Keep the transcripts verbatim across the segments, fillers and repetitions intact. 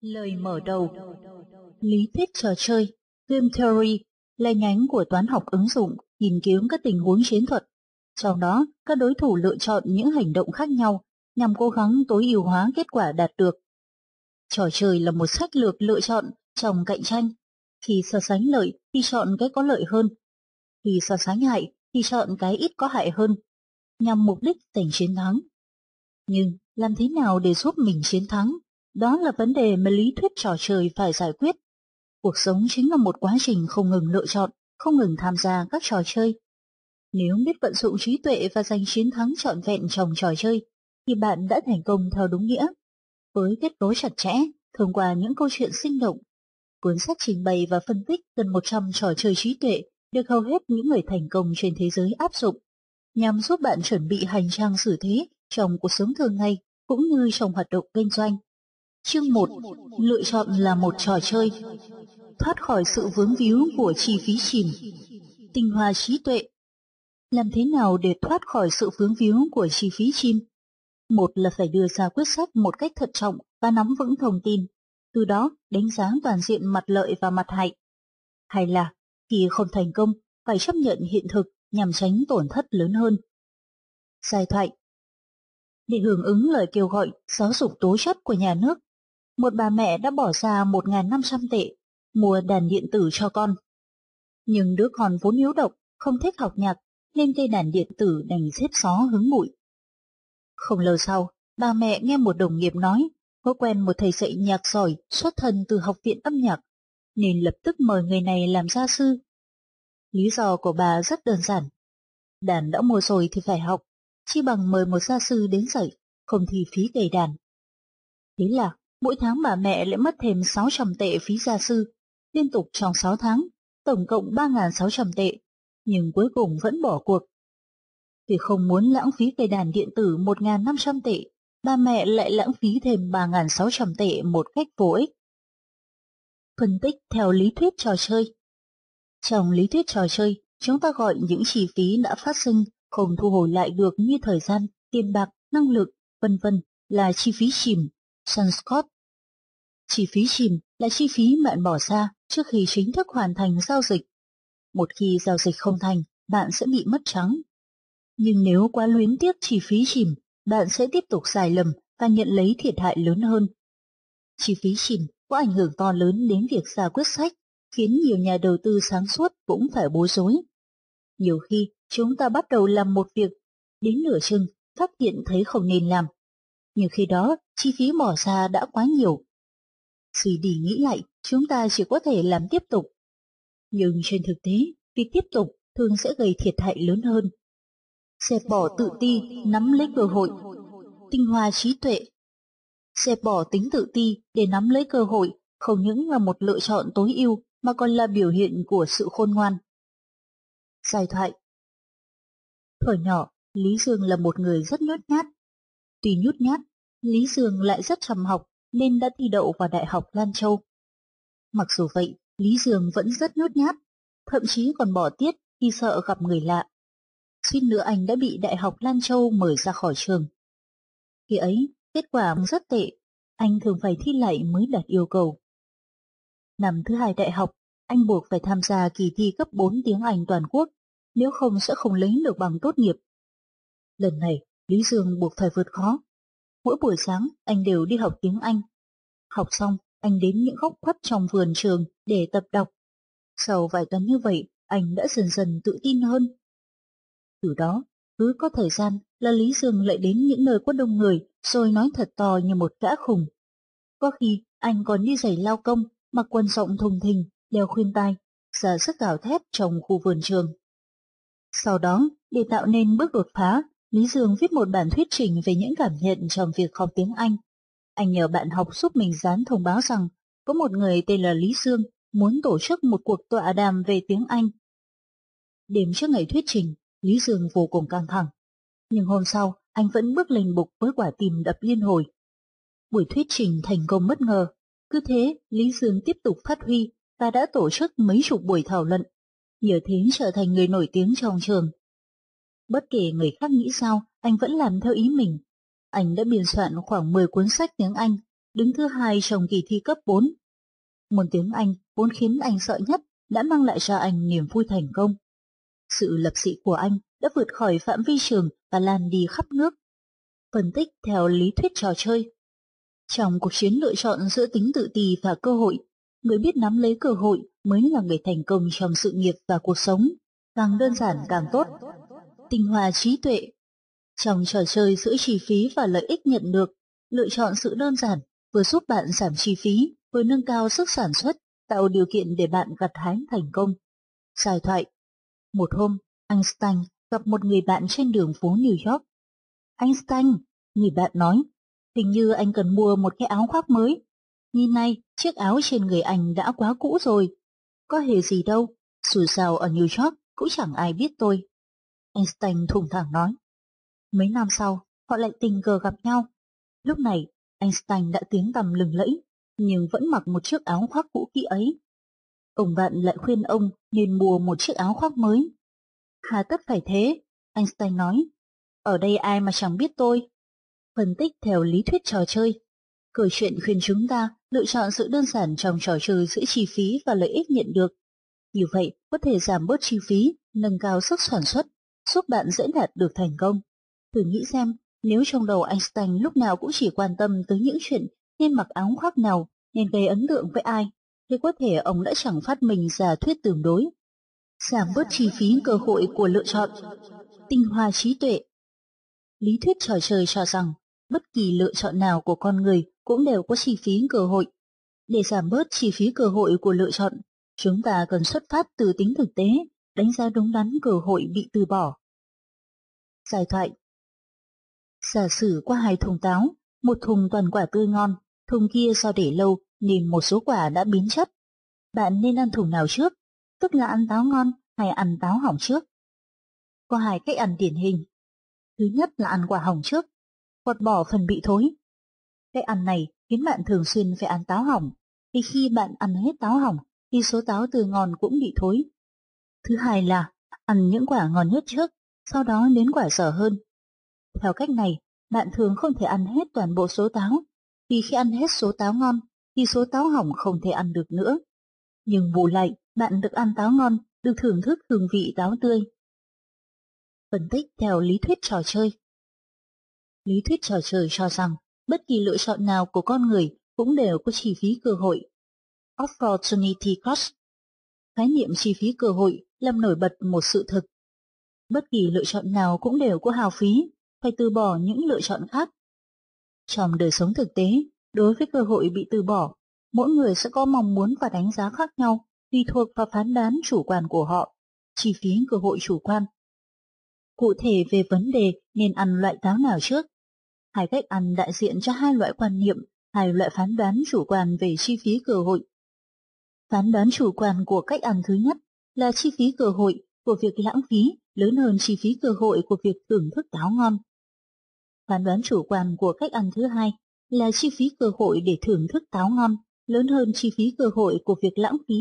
Lời mở đầu. Lý thuyết trò chơi, Game Theory, là nhánh của toán học ứng dụng nghiên cứu các tình huống chiến thuật. Trong đó, các đối thủ lựa chọn những hành động khác nhau nhằm cố gắng tối ưu hóa kết quả đạt được. Trò chơi là một sách lược lựa chọn trong cạnh tranh. Khi so sánh lợi thì chọn cái có lợi hơn. Khi so sánh hại thì chọn cái ít có hại hơn, nhằm mục đích giành chiến thắng. Nhưng làm thế nào để giúp mình chiến thắng? Đó là vấn đề mà lý thuyết trò chơi phải giải quyết. Cuộc sống chính là một quá trình không ngừng lựa chọn, không ngừng tham gia các trò chơi. Nếu biết vận dụng trí tuệ và giành chiến thắng trọn vẹn trong trò chơi, thì bạn đã thành công theo đúng nghĩa. Với kết nối chặt chẽ, thông qua những câu chuyện sinh động, cuốn sách trình bày và phân tích gần một trăm trò chơi trí tuệ được hầu hết những người thành công trên thế giới áp dụng, nhằm giúp bạn chuẩn bị hành trang xử thế trong cuộc sống thường ngày cũng như trong hoạt động kinh doanh. Chương một. Lựa chọn là một trò chơi. Thoát khỏi sự vướng víu của chi phí chìm. Tinh hoa trí tuệ. Làm thế nào để thoát khỏi sự vướng víu của chi phí chìm? Một là phải đưa ra quyết sách một cách thận trọng và nắm vững thông tin, từ đó đánh giá toàn diện mặt lợi và mặt hại. Hay là, khi không thành công, phải chấp nhận hiện thực nhằm tránh tổn thất lớn hơn. Giai thoại. Để hưởng ứng lời kêu gọi giáo dục tố chất của nhà nước, một bà mẹ đã bỏ ra một nghìn năm trăm tệ mua đàn điện tử cho con. Nhưng đứa con vốn hiếu động, không thích học nhạc, nên cây đàn điện tử đành xếp xó hứng bụi. Không lâu sau, bà mẹ nghe một đồng nghiệp nói có quen một thầy dạy nhạc giỏi xuất thân từ học viện âm nhạc, nên lập tức mời người này làm gia sư. Lý do của bà rất đơn giản. Đàn đã mua rồi thì phải học, chi bằng mời một gia sư đến dạy, không thì phí cây đàn. Thế là mỗi tháng bà mẹ lại mất thêm sáu trăm tệ phí gia sư, liên tục trong sáu tháng, tổng cộng ba nghìn sáu trăm tệ, nhưng cuối cùng vẫn bỏ cuộc. Vì không muốn lãng phí cây đàn điện tử một nghìn năm trăm tệ, bà mẹ lại lãng phí thêm ba nghìn sáu trăm tệ một cách vô ích. Phân tích theo lý thuyết trò chơi. Trong lý thuyết trò chơi, chúng ta gọi những chi phí đã phát sinh không thu hồi lại được như thời gian, tiền bạc, năng lượng, vân vân là chi phí chìm, sunk cost. Chi phí chìm là chi phí bạn bỏ ra trước khi chính thức hoàn thành giao dịch. Một khi giao dịch không thành, bạn sẽ bị mất trắng. Nhưng nếu quá luyến tiếc chi phí chìm, bạn sẽ tiếp tục sai lầm và nhận lấy thiệt hại lớn hơn. Chi phí chìm có ảnh hưởng to lớn đến việc ra quyết sách, khiến nhiều nhà đầu tư sáng suốt cũng phải bối rối. Nhiều khi chúng ta bắt đầu làm một việc, đến nửa chừng phát hiện thấy không nên làm, nhưng khi đó chi phí bỏ ra đã quá nhiều. Suy đi nghĩ lại, chúng ta chỉ có thể làm tiếp tục. Nhưng trên thực tế, việc tiếp tục thường sẽ gây thiệt hại lớn hơn. Dẹp bỏ tự ti, nắm lấy cơ hội. Tinh hoa trí tuệ. Dẹp bỏ tính tự ti để nắm lấy cơ hội không những là một lựa chọn tối ưu mà còn là biểu hiện của sự khôn ngoan. Giai thoại. Thuở nhỏ, Lý Dương là một người rất nhút nhát. Tuy nhút nhát, Lý Dương lại rất chăm học nên đã thi đậu vào Đại học Lan Châu. Mặc dù vậy, Lý Dương vẫn rất nhút nhát, thậm chí còn bỏ tiết khi sợ gặp người lạ. Suýt nữa anh đã bị Đại học Lan Châu mời ra khỏi trường. Khi ấy, kết quả rất tệ, anh thường phải thi lại mới đạt yêu cầu. Năm thứ hai đại học, anh buộc phải tham gia kỳ thi cấp bốn tiếng Anh toàn quốc, nếu không sẽ không lấy được bằng tốt nghiệp. Lần này, Lý Dương buộc phải vượt khó. Mỗi buổi sáng, anh đều đi học tiếng Anh. Học xong, anh đến những góc khuất trong vườn trường để tập đọc. Sau vài tuần như vậy, anh đã dần dần tự tin hơn. Từ đó, cứ có thời gian là Lý Dương lại đến những nơi có đông người rồi nói thật to như một gã khùng. Có khi anh còn đi giày lao công, mặc quần rộng thùng thình, đeo khuyên tai, ra sức gào thét trong khu vườn trường. Sau đó, để tạo nên bước đột phá, Lý Dương viết một bản thuyết trình về những cảm nhận trong việc học tiếng Anh. Anh nhờ bạn học giúp mình dán thông báo rằng có một người tên là Lý Dương muốn tổ chức một cuộc tọa đàm về tiếng Anh. Đêm trước ngày thuyết trình, Lý Dương vô cùng căng thẳng. Nhưng hôm sau, anh vẫn bước lên bục với quả tim đập liên hồi. Buổi thuyết trình thành công bất ngờ. Cứ thế, Lý Dương tiếp tục phát huy và đã tổ chức mấy chục buổi thảo luận, nhờ thế trở thành người nổi tiếng trong trường. Bất kể người khác nghĩ sao, anh vẫn làm theo ý mình. Anh đã biên soạn khoảng mười cuốn sách tiếng Anh, đứng thứ hai trong kỳ thi cấp bốn. Môn tiếng Anh vốn khiến anh sợ nhất đã mang lại cho anh niềm vui thành công. Sự lập dị của anh đã vượt khỏi phạm vi trường và lan đi khắp nước. Phân tích theo lý thuyết trò chơi. Trong cuộc chiến lựa chọn giữa tính tự ti và cơ hội, người biết nắm lấy cơ hội mới là người thành công trong sự nghiệp và cuộc sống, càng đơn giản càng tốt. Tinh hoa trí tuệ. Trong trò chơi giữa chi phí và lợi ích nhận được, lựa chọn sự đơn giản vừa giúp bạn giảm chi phí, vừa nâng cao sức sản xuất, tạo điều kiện để bạn gặt hái thành công. Giải thoại. Một hôm, Einstein gặp một người bạn trên đường phố New York. Einstein, người bạn nói, hình như anh cần mua một cái áo khoác mới. Nhìn này, chiếc áo trên người anh đã quá cũ rồi. Có hề gì đâu, dù sao ở New York cũng chẳng ai biết tôi. Einstein thủng thẳng nói. Mấy năm sau, họ lại tình cờ gặp nhau. Lúc này, Einstein đã tiếng tăm lừng lẫy, nhưng vẫn mặc một chiếc áo khoác cũ kỹ ấy. Ông bạn lại khuyên ông nên mua một chiếc áo khoác mới. Hà tất phải thế, Einstein nói. Ở đây ai mà chẳng biết tôi. Phân tích theo lý thuyết trò chơi. Câu chuyện khuyên chúng ta lựa chọn sự đơn giản trong trò chơi giữa chi phí và lợi ích nhận được. Như vậy có thể giảm bớt chi phí, nâng cao sức sản xuất, giúp bạn dễ đạt được thành công. Thử nghĩ xem, nếu trong đầu Einstein lúc nào cũng chỉ quan tâm tới những chuyện nên mặc áo khoác nào, nên gây ấn tượng với ai, thì có thể ông đã chẳng phát minh ra thuyết tương đối. Giảm bớt chi phí cơ hội của lựa chọn. Tinh hoa trí tuệ. Lý thuyết trò chơi cho rằng, bất kỳ lựa chọn nào của con người cũng đều có chi phí cơ hội. Để giảm bớt chi phí cơ hội của lựa chọn, chúng ta cần xuất phát từ tính thực tế, đánh giá đúng đắn cơ hội bị từ bỏ. Giải thoại. Giả sử có hai thùng táo, một thùng toàn quả tươi ngon, thùng kia do để lâu nên một số quả đã biến chất. Bạn nên ăn thùng nào trước, tức là ăn táo ngon hay ăn táo hỏng trước? Có hai cách ăn điển hình. Thứ nhất là ăn quả hỏng trước, gọt bỏ phần bị thối. Cách ăn này khiến bạn thường xuyên phải ăn táo hỏng, vì khi bạn ăn hết táo hỏng thì số táo tươi ngon cũng bị thối. Thứ hai là ăn những quả ngon nhất trước, sau đó đến quả dở hơn. Theo cách này, bạn thường không thể ăn hết toàn bộ số táo, vì khi ăn hết số táo ngon thì số táo hỏng không thể ăn được nữa. Nhưng bù lại, bạn được ăn táo ngon, được thưởng thức hương vị táo tươi. Phân tích theo lý thuyết trò chơi. Lý thuyết trò chơi cho rằng, bất kỳ lựa chọn nào của con người cũng đều có chi phí cơ hội. Opportunity cost. Khái niệm chi phí cơ hội làm nổi bật một sự thực. Bất kỳ lựa chọn nào cũng đều có hao phí, phải từ bỏ những lựa chọn khác. Trong đời sống thực tế, đối với cơ hội bị từ bỏ, mỗi người sẽ có mong muốn và đánh giá khác nhau, tùy thuộc vào phán đoán chủ quan của họ, chi phí cơ hội chủ quan. Cụ thể về vấn đề nên ăn loại táo nào trước, hai cách ăn đại diện cho hai loại quan niệm, hai loại phán đoán chủ quan về chi phí cơ hội. Phán đoán chủ quan của cách ăn thứ nhất là chi phí cơ hội của việc lãng phí lớn hơn chi phí cơ hội của việc thưởng thức táo ngon. Phán đoán chủ quan của cách ăn thứ hai là chi phí cơ hội để thưởng thức táo ngon lớn hơn chi phí cơ hội của việc lãng phí.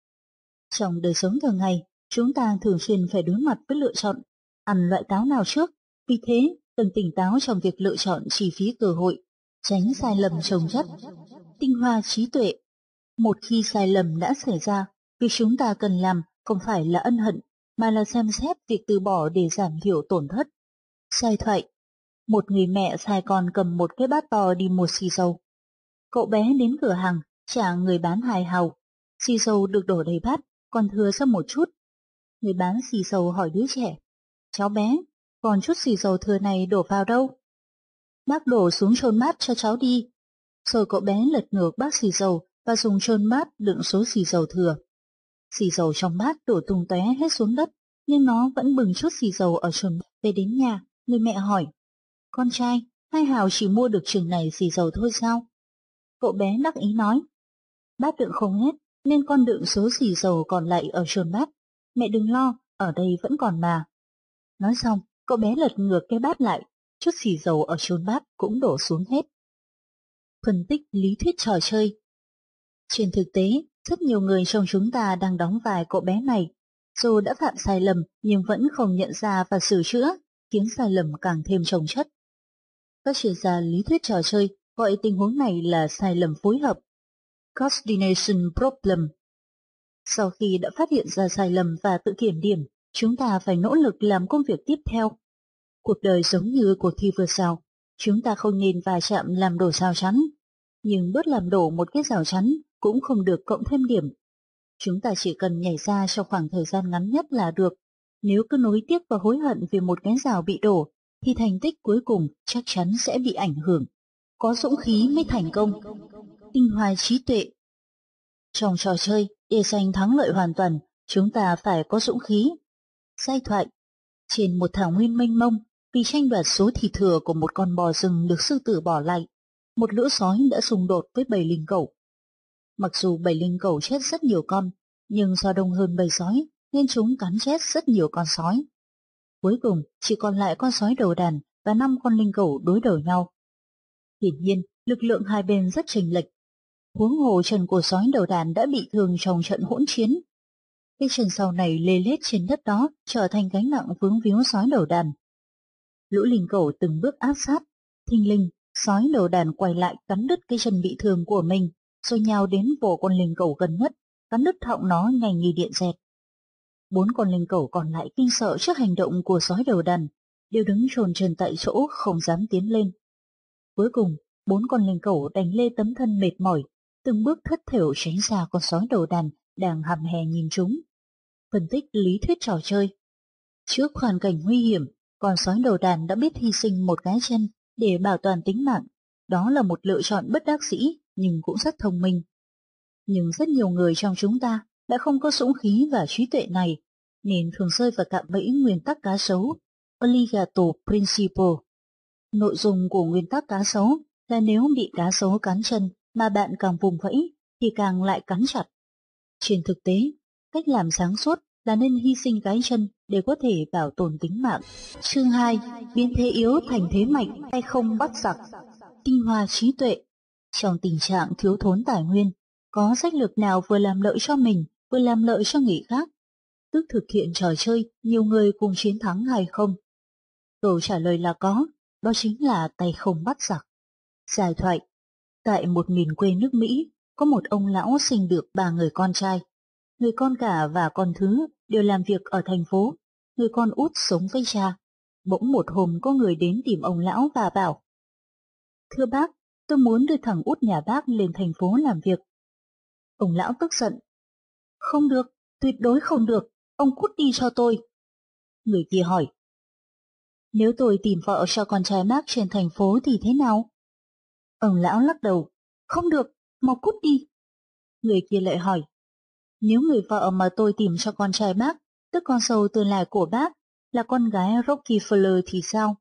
Trong đời sống thường ngày, chúng ta thường xuyên phải đối mặt với lựa chọn ăn loại táo nào trước, vì thế cần tỉnh táo trong việc lựa chọn chi phí cơ hội, tránh sai lầm chồng chất. Tinh hoa trí tuệ. Một khi sai lầm đã xảy ra, việc chúng ta cần làm không phải là ân hận, mà là xem xét việc từ bỏ để giảm thiểu tổn thất. Sai thoại. Một người mẹ sai con cầm một cái bát to đi mua xì dầu. Cậu bé đến cửa hàng, trả người bán hai hào. Xì dầu được đổ đầy bát, còn thừa ra một chút. Người bán xì dầu hỏi đứa trẻ, cháu bé, còn chút xì dầu thừa này đổ vào đâu? Bác đổ xuống chôn bát cho cháu đi. Rồi cậu bé lật ngược bát xì dầu và dùng chôn bát đựng số xì dầu thừa. Xì dầu trong bát đổ tung tóe hết xuống đất, nhưng nó vẫn bừng chút xì dầu ở chôn bát. Về đến nhà, người mẹ hỏi, con trai, hai hào chỉ mua được chừng này xì dầu thôi sao? Cậu bé đắc ý nói, bát đựng không hết, nên con đựng số xì dầu còn lại ở chôn bát. Mẹ đừng lo, ở đây vẫn còn mà. Nói xong, cậu bé lật ngược cái bát lại, chút xì dầu ở chôn bát cũng đổ xuống hết. Phân tích lý thuyết trò chơi. Trên thực tế, rất nhiều người trong chúng ta đang đóng vai cậu bé này, dù đã phạm sai lầm nhưng vẫn không nhận ra và sửa chữa, khiến sai lầm càng thêm chồng chất. Các chuyên gia lý thuyết trò chơi gọi tình huống này là sai lầm phối hợp, coordination problem. Sau khi đã phát hiện ra sai lầm và tự kiểm điểm, chúng ta phải nỗ lực làm công việc tiếp theo. Cuộc đời giống như cuộc thi vượt rào, chúng ta không nên va chạm làm đổ rào chắn, nhưng bớt làm đổ một cái rào chắn cũng không được cộng thêm điểm. Chúng ta chỉ cần nhảy ra trong khoảng thời gian ngắn nhất là được. Nếu cứ nối tiếc và hối hận vì một cái rào bị đổ, thì thành tích cuối cùng chắc chắn sẽ bị ảnh hưởng. Có dũng khí mới thành công. Tinh hoa trí tuệ. Trong trò chơi, để giành thắng lợi hoàn toàn, chúng ta phải có dũng khí. Giai thoại. Trên một thảo nguyên mênh mông, vì tranh đoạt số thịt thừa của một con bò rừng được sư tử bỏ lại, một lũ sói đã xung đột với bầy linh cẩu. Mặc dù bầy linh cẩu chết rất nhiều con, nhưng do đông hơn bầy sói, nên chúng cắn chết rất nhiều con sói. Cuối cùng, chỉ còn lại con sói đầu đàn và năm con linh cẩu đối đầu nhau. Hiển nhiên, lực lượng hai bên rất chênh lệch. Huống hồ chân của sói đầu đàn đã bị thương trong trận hỗn chiến. Cái chân sau này lê lết trên đất đó trở thành gánh nặng vướng víu sói đầu đàn. Lũ linh cẩu từng bước áp sát, thình lình, sói đầu đàn quay lại cắn đứt cái chân bị thương của mình, rồi nhào đến vồ con linh cẩu gần nhất, cắn đứt họng nó nhanh như điện dẹt. Bốn con linh cẩu còn lại kinh sợ trước hành động của sói đầu đàn, đều đứng chồn chân tại chỗ không dám tiến lên. Cuối cùng, bốn con linh cẩu đành lê tấm thân mệt mỏi, từng bước thất thểu tránh xa con sói đầu đàn đang hằm hè nhìn chúng. Phân tích lý thuyết trò chơi. Trước hoàn cảnh nguy hiểm, con sói đầu đàn đã biết hy sinh một cái chân để bảo toàn tính mạng. Đó là một lựa chọn bất đắc dĩ nhưng cũng rất thông minh. Nhưng rất nhiều người trong chúng ta đã không có dũng khí và trí tuệ này, nên thường rơi vào cạm bẫy nguyên tắc cá sấu, Alligator Principle. Nội dung của nguyên tắc cá sấu là nếu bị cá sấu cắn chân mà bạn càng vùng vẫy thì càng lại cắn chặt. Trên thực tế, cách làm sáng suốt là nên hy sinh cái chân để có thể bảo tồn tính mạng. Chương hai. Biến thế yếu thành thế mạnh hay không bắt giặc. Tinh hoa trí tuệ. Trong tình trạng thiếu thốn tài nguyên, có sách lược nào vừa làm lợi cho mình, vừa làm lợi cho người khác, tức thực hiện trò chơi nhiều người cùng chiến thắng hay không? Câu trả lời là có, đó chính là tay không bắt giặc. Giải thoại. Tại một miền quê nước Mỹ, có một ông lão sinh được ba người con trai. Người con cả và con thứ đều làm việc ở thành phố, người con út sống với cha. Bỗng một hôm có người đến tìm ông lão và bảo: "Thưa bác, tôi muốn đưa thằng út nhà bác lên thành phố làm việc." Ông lão tức giận: "Không được, tuyệt đối không được, ông cút đi cho tôi." Người kia hỏi: "Nếu tôi tìm vợ cho con trai bác trên thành phố thì thế nào?" Ông lão lắc đầu: "Không được, mau cút đi." Người kia lại hỏi: "Nếu người vợ mà tôi tìm cho con trai bác, tức con dâu tương lai của bác, là con gái Rockefeller thì sao?"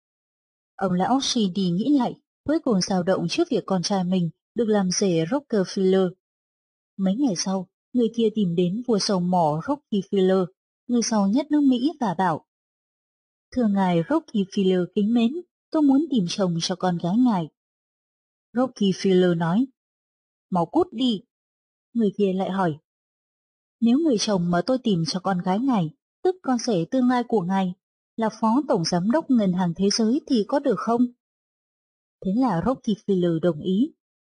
Ông lão suy đi nghĩ lại, cuối cùng dao động trước việc con trai mình được làm rể Rockefeller. Mấy ngày sau, người kia tìm đến vua sầu mỏ Rockefeller, người giàu nhất nước Mỹ, và bảo: "Thưa ngài Rockefeller kính mến, tôi muốn tìm chồng cho con gái ngài." Rockefeller nói: "Mau cút đi." Người kia lại hỏi: "Nếu người chồng mà tôi tìm cho con gái ngài, tức con rể tương lai của ngài, là phó tổng giám đốc ngân hàng thế giới thì có được không?" Thế là Rockefeller đồng ý.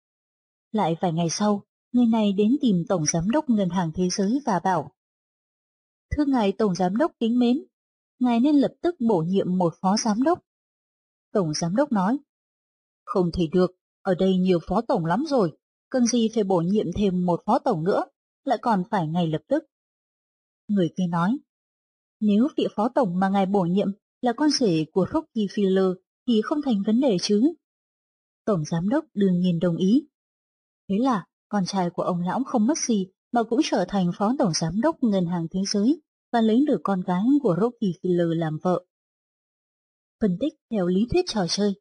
Lại vài ngày sau, người này đến tìm tổng giám đốc ngân hàng thế giới và bảo: "Thưa ngài tổng giám đốc kính mến, ngài nên lập tức bổ nhiệm một phó giám đốc." Tổng giám đốc nói: "Không thể được, ở đây nhiều phó tổng lắm rồi, cần gì phải bổ nhiệm thêm một phó tổng nữa, lại còn phải ngay lập tức." Người kia nói: "Nếu vị phó tổng mà ngài bổ nhiệm là con rể của Rockefeller thì không thành vấn đề chứ." Tổng giám đốc đương nhiên đồng ý. Thế là con trai của ông lão không mất gì mà cũng trở thành phó tổng giám đốc ngân hàng thế giới và lấy được con gái của Rockefeller làm vợ. Phân tích theo lý thuyết trò chơi.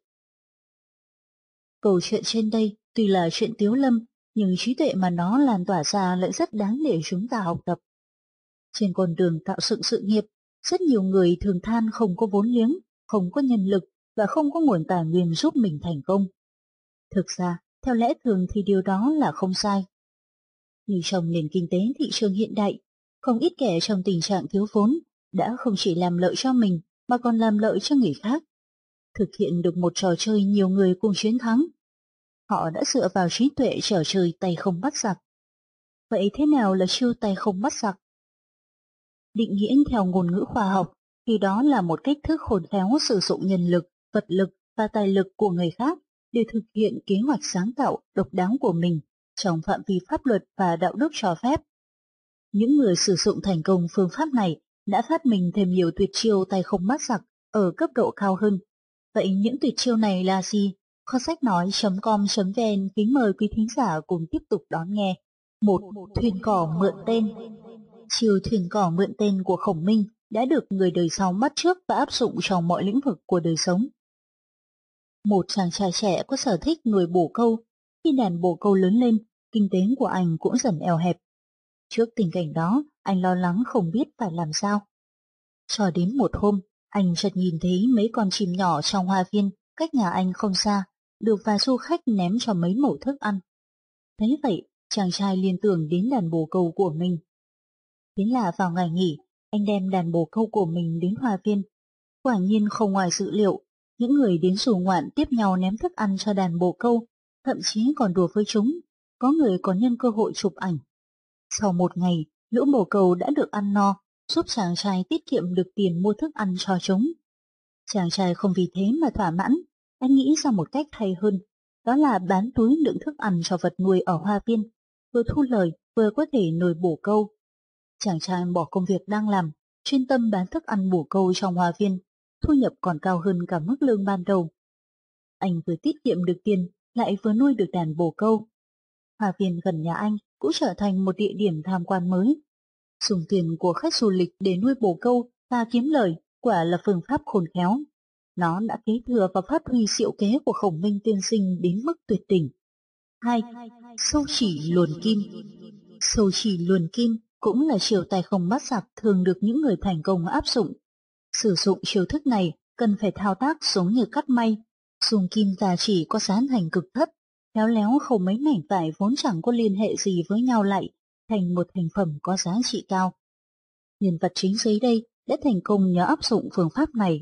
Câu chuyện trên đây tuy là chuyện tiếu lâm, nhưng trí tuệ mà nó lan tỏa ra lại rất đáng để chúng ta học tập. Trên con đường tạo dựng sự nghiệp, rất nhiều người thường than không có vốn liếng, không có nhân lực và không có nguồn tài nguyên giúp mình thành công. Thực ra, theo lẽ thường thì điều đó là không sai. Nhưng trong nền kinh tế thị trường hiện đại, không ít kẻ trong tình trạng thiếu vốn đã không chỉ làm lợi cho mình mà còn làm lợi cho người khác. Thực hiện được một trò chơi nhiều người cùng chiến thắng, họ đã dựa vào trí tuệ trở chơi tay không bắt giặc. Vậy thế nào là chiêu tay không bắt giặc? Định nghĩa theo ngôn ngữ khoa học thì đó là một cách thức khôn khéo sử dụng nhân lực, vật lực và tài lực của người khác để thực hiện kế hoạch sáng tạo, độc đáo của mình trong phạm vi pháp luật và đạo đức cho phép. Những người sử dụng thành công phương pháp này đã phát minh thêm nhiều tuyệt chiêu tay không bắt giặc ở cấp độ cao hơn. Vậy những tuyệt chiêu này là gì? Kho sách nói.com.vn kính mời quý thính giả cùng tiếp tục đón nghe. Một. Thuyền cỏ mượn tên. Chiêu thuyền cỏ mượn tên của Khổng Minh đã được người đời sau bắt chước và áp dụng trong mọi lĩnh vực của đời sống. Một chàng trai trẻ có sở thích nuôi bồ câu. Khi đàn bồ câu lớn lên, kinh tế của anh cũng dần eo hẹp. Trước tình cảnh đó, anh lo lắng không biết phải làm sao. Cho đến một hôm, anh chợt nhìn thấy mấy con chim nhỏ trong hoa viên cách nhà anh không xa, được vài du khách ném cho mấy mẩu thức ăn. Thấy vậy, chàng trai liên tưởng đến đàn bồ câu của mình. Thế là vào ngày nghỉ, anh đem đàn bồ câu của mình đến hoa viên. Quả nhiên không ngoài dự liệu, những người đến dù ngoạn tiếp nhau ném thức ăn cho đàn bồ câu, thậm chí còn đùa với chúng, có người còn nhân cơ hội chụp ảnh. Sau một ngày, lũ bồ câu đã được ăn no, giúp chàng trai tiết kiệm được tiền mua thức ăn cho chúng. Chàng trai không vì thế mà thỏa mãn, anh nghĩ ra một cách hay hơn, đó là bán túi đựng thức ăn cho vật nuôi ở hoa viên, vừa thu lời vừa có thể nuôi bồ câu. Chàng trai bỏ công việc đang làm, chuyên tâm bán thức ăn bồ câu trong hoa viên, thu nhập còn cao hơn cả mức lương ban đầu. Anh vừa tiết kiệm được tiền, lại vừa nuôi được đàn bồ câu. Hoa viên gần nhà anh cũng trở thành một địa điểm tham quan mới. Dùng tiền của khách du lịch để nuôi bồ câu và kiếm lời quả là phương pháp khôn khéo. Nó đã kế thừa và phát huy diệu kế của Khổng Minh tiên sinh đến mức tuyệt đỉnh. Hai. Sâu chỉ luồn kim. Sâu chỉ luồn kim cũng là chiêu tay không bắt giặc thường được những người thành công áp dụng. Sử dụng chiêu thức này cần phải thao tác giống như cắt may, dùng kim và chỉ có giá thành cực thấp, khéo léo khâu mấy mảnh vải vốn chẳng có liên hệ gì với nhau lại thành một thành phẩm có giá trị cao. Nhân vật chính dưới đây đã thành công nhờ áp dụng phương pháp này.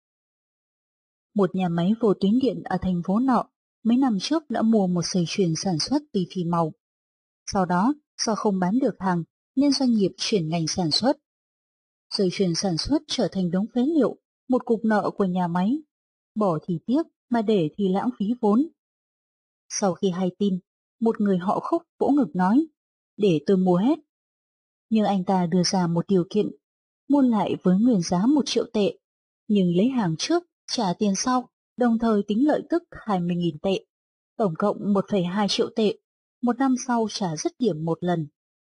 Một nhà máy vô tuyến điện ở thành phố nọ mấy năm trước đã mua một dây chuyền sản xuất ti vi màu. Sau đó, do không bán được hàng nên doanh nghiệp chuyển ngành sản xuất. Dây chuyền sản xuất trở thành đống phế liệu, một cục nợ của nhà máy. Bỏ thì tiếc, mà để thì lãng phí vốn. Sau khi hay tin, một người họ Khúc vỗ ngực nói, để tôi mua hết. Nhưng anh ta đưa ra một điều kiện, mua lại với nguyên giá một triệu tệ, nhưng lấy hàng trước, trả tiền sau, đồng thời tính lợi tức hai mươi nghìn tệ, tổng cộng một phẩy hai triệu tệ, một năm sau trả dứt điểm một lần.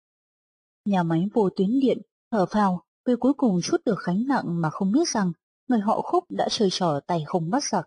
Nhà máy vô tuyến điện thở phào vì cuối cùng trút được gánh nặng mà không biết rằng người họ Khúc đã chơi trò tay không bắt giặc.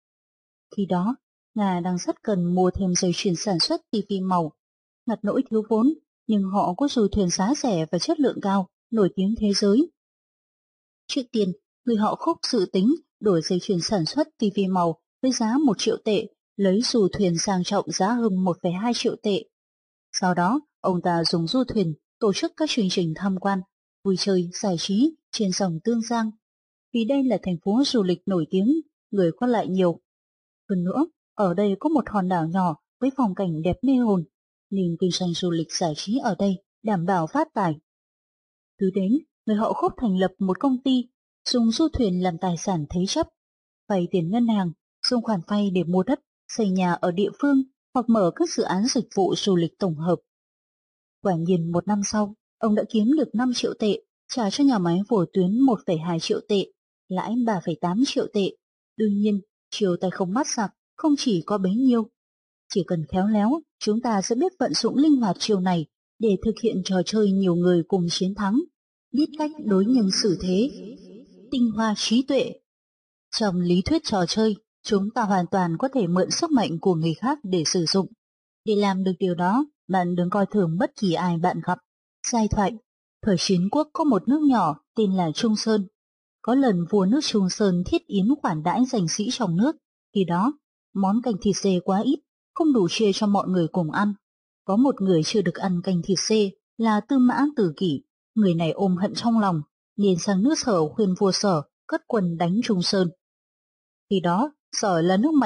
Khi đó, Nga đang rất cần mua thêm dây chuyền sản xuất ti vi màu, ngặt nỗi thiếu vốn, nhưng họ có du thuyền giá rẻ và chất lượng cao, nổi tiếng thế giới. Trước tiên, người họ Khúc dự tính đổi dây chuyền sản xuất ti vi màu với giá một triệu tệ, lấy du thuyền sang trọng giá hơn một phẩy hai triệu tệ. Sau đó, ông ta dùng du thuyền tổ chức các chương trình tham quan, vui chơi, giải trí trên dòng Tương Giang. Vì đây là thành phố du lịch nổi tiếng, người qua lại nhiều. Hơn nữa, ở đây có một hòn đảo nhỏ với phong cảnh đẹp mê hồn, nên kinh doanh du lịch giải trí ở đây đảm bảo phát tài. Cứ đến, người họ Khúc thành lập một công ty, dùng du thuyền làm tài sản thế chấp, vay tiền ngân hàng, dùng khoản vay để mua đất, xây nhà ở địa phương hoặc mở các dự án dịch vụ du lịch tổng hợp. Quả nhiên một năm sau, ông đã kiếm được năm triệu tệ, trả cho nhà máy vô tuyến một phẩy hai triệu tệ, lãi ba phẩy tám triệu tệ. Đương nhiên, chiêu tay không bắt giặc không chỉ có bấy nhiêu. Chỉ cần khéo léo, chúng ta sẽ biết vận dụng linh hoạt chiêu này để thực hiện trò chơi nhiều người cùng chiến thắng, biết cách đối nhân xử thế, tinh hoa trí tuệ. Trong lý thuyết trò chơi, chúng ta hoàn toàn có thể mượn sức mạnh của người khác để sử dụng. Để làm được điều đó, bạn đừng coi thường bất kỳ ai bạn gặp. Giai thoại, thời chiến quốc có một nước nhỏ tên là Trung Sơn. Có lần vua nước Trung Sơn thiết yến khoản đãi danh sĩ trong nước, khi đó, món canh thịt dê quá ít, không đủ chia cho mọi người cùng ăn. Có một người chưa được ăn canh thịt dê là Tư Mã Tử Kỷ, người này ôm hận trong lòng, nên sang nước Sở khuyên vua Sở cất quân đánh Trung Sơn. Khi đó, Sở là nước Mạnh,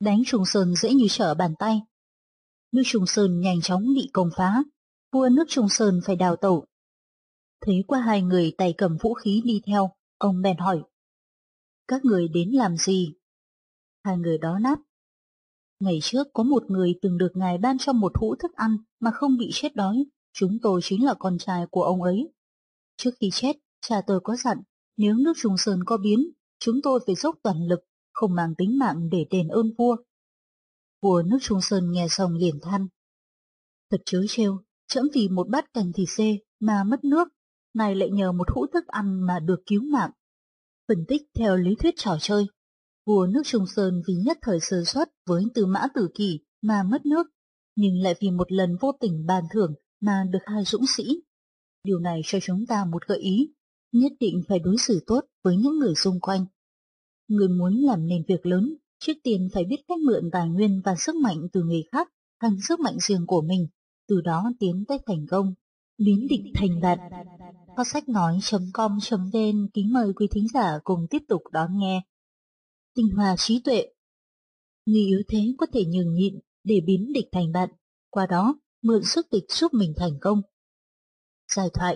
đánh Trung Sơn dễ như trở bàn tay. Nước Trung Sơn nhanh chóng bị công phá, vua nước Trung Sơn phải đào tẩu. Thấy qua hai người tay cầm vũ khí đi theo, ông bèn hỏi: các người đến làm gì? Hai người đó đáp: ngày trước có một người từng được ngài ban cho một hũ thức ăn mà không bị chết đói, chúng tôi chính là con trai của ông ấy. Trước khi chết, cha tôi có dặn, nếu nước Trung Sơn có biến, chúng tôi phải dốc toàn lực, không mang tính mạng để đền ơn vua. Vua nước Trung Sơn nghe xong liền than: thật trớ trêu, trẫm vì một bát canh thịt dê mà mất nước, này lại nhờ một hũ thức ăn mà được cứu mạng. Phân tích theo lý thuyết trò chơi, vua nước Trung Sơn vì nhất thời sơ suất với Tư Mã Tử Kỷ mà mất nước, nhưng lại vì một lần vô tình ban thưởng mà được hai dũng sĩ. Điều này cho chúng ta một gợi ý, nhất định phải đối xử tốt với những người xung quanh. Người muốn làm nên việc lớn, trước tiên phải biết cách mượn tài nguyên và sức mạnh từ người khác thành sức mạnh riêng của mình, từ đó tiến tới thành công, biến địch thành bạn. Kho sách nói chấm com chấm vn kính mời quý thính giả cùng tiếp tục đón nghe. Tinh hoa trí tuệ. Người yếu thế có thể nhường nhịn để biến địch thành bạn, qua đó mượn sức địch giúp mình thành công. Giải thoại.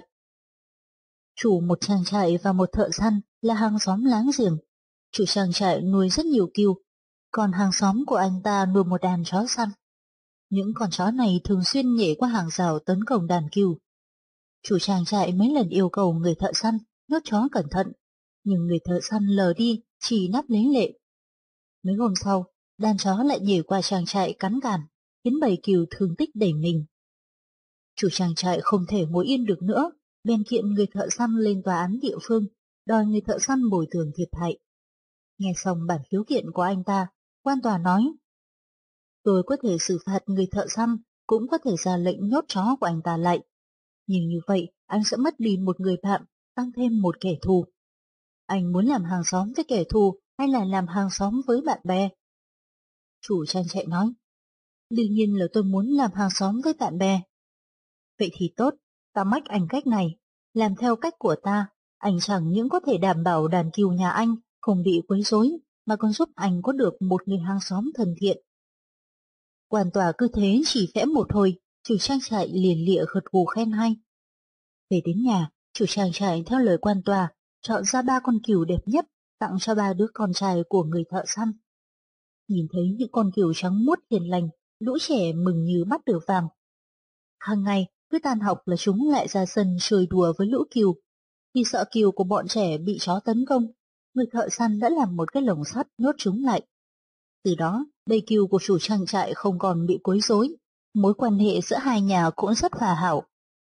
Chủ một trang trại và một thợ săn là hàng xóm láng giềng. Chủ trang trại nuôi rất nhiều cừu, còn hàng xóm của anh ta nuôi một đàn chó săn. Những con chó này thường xuyên nhảy qua hàng rào tấn công đàn cừu. Chủ trang trại mấy lần yêu cầu người thợ săn nhốt chó cẩn thận, nhưng người thợ săn lờ đi, chỉ đáp lấy lệ. Mấy hôm sau, đàn chó lại nhảy qua trang trại cắn cản, khiến bầy cừu thương tích đầy mình. Chủ trang trại không thể ngồi yên được nữa, bèn kiện người thợ săn lên tòa án địa phương, đòi người thợ săn bồi thường thiệt hại. Nghe xong bản khiếu kiện của anh ta, quan tòa nói: tôi có thể xử phạt người thợ săn, cũng có thể ra lệnh nhốt chó của anh ta lại. Nhưng như vậy, anh sẽ mất đi một người bạn, tăng thêm một kẻ thù. Anh muốn làm hàng xóm với kẻ thù hay là làm hàng xóm với bạn bè? Chủ trang trại nói: đương nhiên là tôi muốn làm hàng xóm với bạn bè. Vậy thì tốt, ta mách anh cách này, làm theo cách của ta, anh chẳng những có thể đảm bảo đàn cừu nhà anh không bị quấy rối, mà còn giúp anh có được một người hàng xóm thân thiện. Quan tòa cứ thế chỉ phẽ một hồi, chủ trang trại liền lịa gật gù khen hay. Về đến nhà, chủ trang trại theo lời quan tòa chọn ra ba con cừu đẹp nhất tặng cho ba đứa con trai của người thợ săn. Nhìn thấy những con cừu trắng muốt hiền lành, lũ trẻ mừng như bắt được vàng. Hàng ngày cứ tan học là chúng lại ra sân chơi đùa với lũ cừu. Vì sợ cừu của bọn trẻ bị chó tấn công, người thợ săn đã làm một cái lồng sắt nhốt chúng lại. Từ đó, bầy cừu của chủ trang trại không còn bị quấy rối, mối quan hệ giữa hai nhà cũng rất hòa hảo.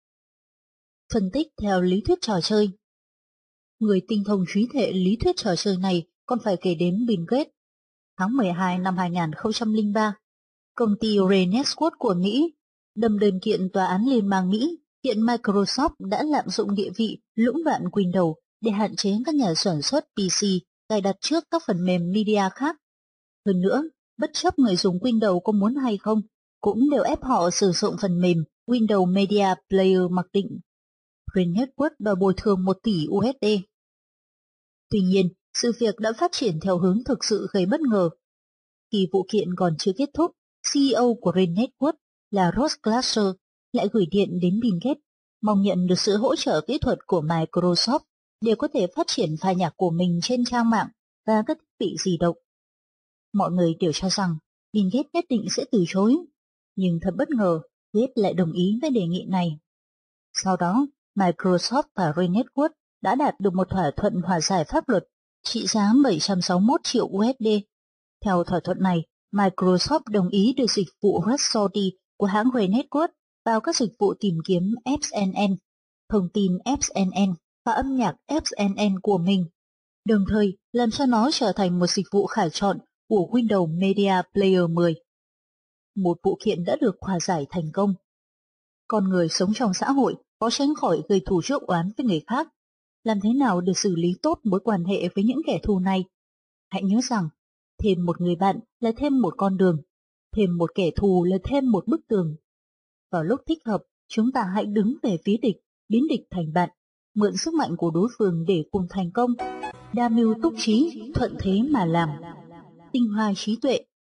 Phân tích theo lý thuyết trò chơi. Người tinh thông trí tuệ lý thuyết trò chơi này còn phải kể đến Bill Gates. Tháng mười hai năm hai nghìn không trăm lẻ ba, công ty Ray Network của Mỹ đâm đơn kiện tòa án liên bang Mỹ kiện Microsoft đã lạm dụng địa vị lũng đoạn Windows để hạn chế các nhà sản xuất pê xê cài đặt trước các phần mềm media khác. Hơn nữa, bất chấp người dùng Windows có muốn hay không, cũng đều ép họ sử dụng phần mềm Windows Media Player mặc định. Ray Network đòi bồi thường một tỷ u ét đê. Tuy nhiên, sự việc đã phát triển theo hướng thực sự gây bất ngờ. Khi vụ kiện còn chưa kết thúc, xê e ô của Ray Network là Ross Glasser lại gửi điện đến Bill Gates, mong nhận được sự hỗ trợ kỹ thuật của Microsoft để có thể phát triển file nhạc của mình trên trang mạng và các thiết bị di động. Mọi người đều cho rằng Bill Gates nhất định sẽ từ chối, nhưng thật bất ngờ, Gates lại đồng ý với đề nghị này. Sau đó, Microsoft và Ray Network đã đạt được một thỏa thuận hòa giải pháp luật trị giá bảy trăm sáu mươi mốt triệu u ét đê. Theo thỏa thuận này, Microsoft đồng ý đưa dịch vụ Rhapsody của hãng Ray Network vào các dịch vụ tìm kiếm ép en en, thông tin ép en en và âm nhạc ép en en của mình, đồng thời làm cho nó trở thành một dịch vụ khải chọn của Windows Media Player mười. Một vụ kiện đã được hòa giải thành công. Con người sống trong xã hội có tránh khỏi gây thù chuốc oán với người khác. Làm thế nào để xử lý tốt mối quan hệ với những kẻ thù này? Hãy nhớ rằng, thêm một người bạn là thêm một con đường, thêm một kẻ thù là thêm một bức tường. Vào lúc thích hợp, chúng ta hãy đứng về phía địch, biến địch thành bạn, mượn sức mạnh của đối phương để cùng thành công. Đa mưu túc trí, thuận thế mà làm. Tinh hoa trí tuệ.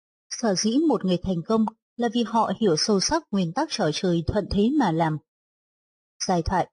Sở dĩ một người thành công là vì họ hiểu sâu sắc nguyên tắc trò chơi thuận thế mà làm. Giai thoại.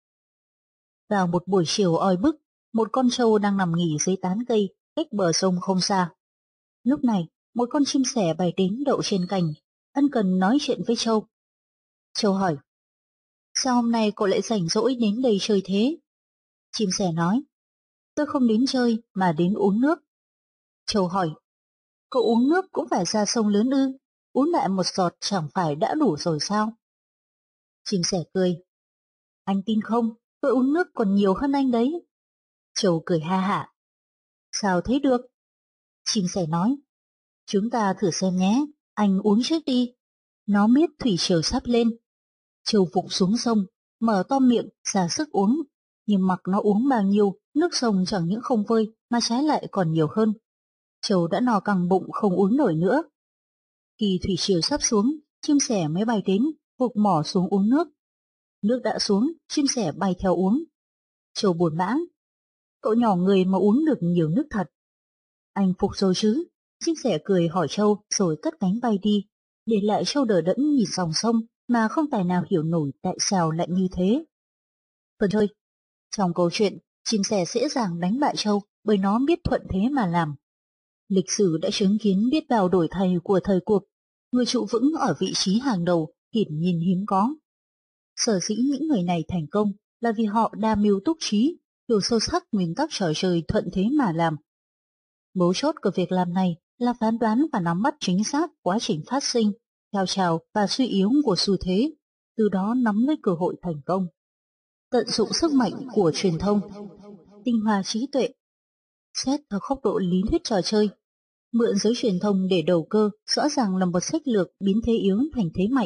Vào một buổi chiều oi bức, một con trâu đang nằm nghỉ dưới tán cây cách bờ sông không xa. Lúc này, một con chim sẻ bay đến đậu trên cành, ân cần nói chuyện với trâu. Trâu hỏi, sao hôm nay cậu lại rảnh rỗi đến đây chơi thế? Chim sẻ nói, tôi không đến chơi mà đến uống nước. Trâu hỏi, cậu uống nước cũng phải ra sông lớn ư, uống lại một giọt chẳng phải đã đủ rồi sao? Chim sẻ cười, anh tin không, tôi uống nước còn nhiều hơn anh đấy. Trâu cười ha hả, sao thế được? Chim sẻ nói, chúng ta thử xem nhé, anh uống trước đi. Nó biết thủy triều sắp lên. Trâu vụng xuống sông, mở to miệng, ra sức uống. Nhưng mặc nó uống bao nhiêu, nước sông chẳng những không vơi mà trái lại còn nhiều hơn. Trâu đã no căng bụng không uống nổi nữa. Khi thủy triều sắp xuống, chim sẻ mới bay đến, vụt mỏ xuống uống nước. Nước đã xuống, chim sẻ bay theo uống. Trâu buồn bã, cậu nhỏ người mà uống được nhiều nước thật. Anh phục rồi chứ? Chim sẻ cười hỏi trâu rồi cất cánh bay đi, để lại trâu đờ đẫn nhìn dòng sông mà không tài nào hiểu nổi tại sao lại như thế. Phần chơi. Trong câu chuyện, chim sẻ dễ dàng đánh bại trâu bởi nó biết thuận thế mà làm. Lịch sử đã chứng kiến biết bao đổi thay của thời cuộc, người trụ vững ở vị trí hàng đầu hiển nhiên hiếm có. Sở dĩ những người này thành công là vì họ đa mưu túc trí, hiểu sâu sắc nguyên tắc trò chơi thuận thế mà làm. Mấu chốt của việc làm này là phán đoán và nắm bắt chính xác quá trình phát sinh, cao trào và suy yếu của xu thế, từ đó nắm lấy cơ hội thành công. Tận dụng sức mạnh của truyền thông, tinh hoa trí tuệ. Xét theo góc độ lý thuyết trò chơi, mượn giới truyền thông để đầu cơ rõ ràng là một sách lược biến thế yếu thành thế mạnh.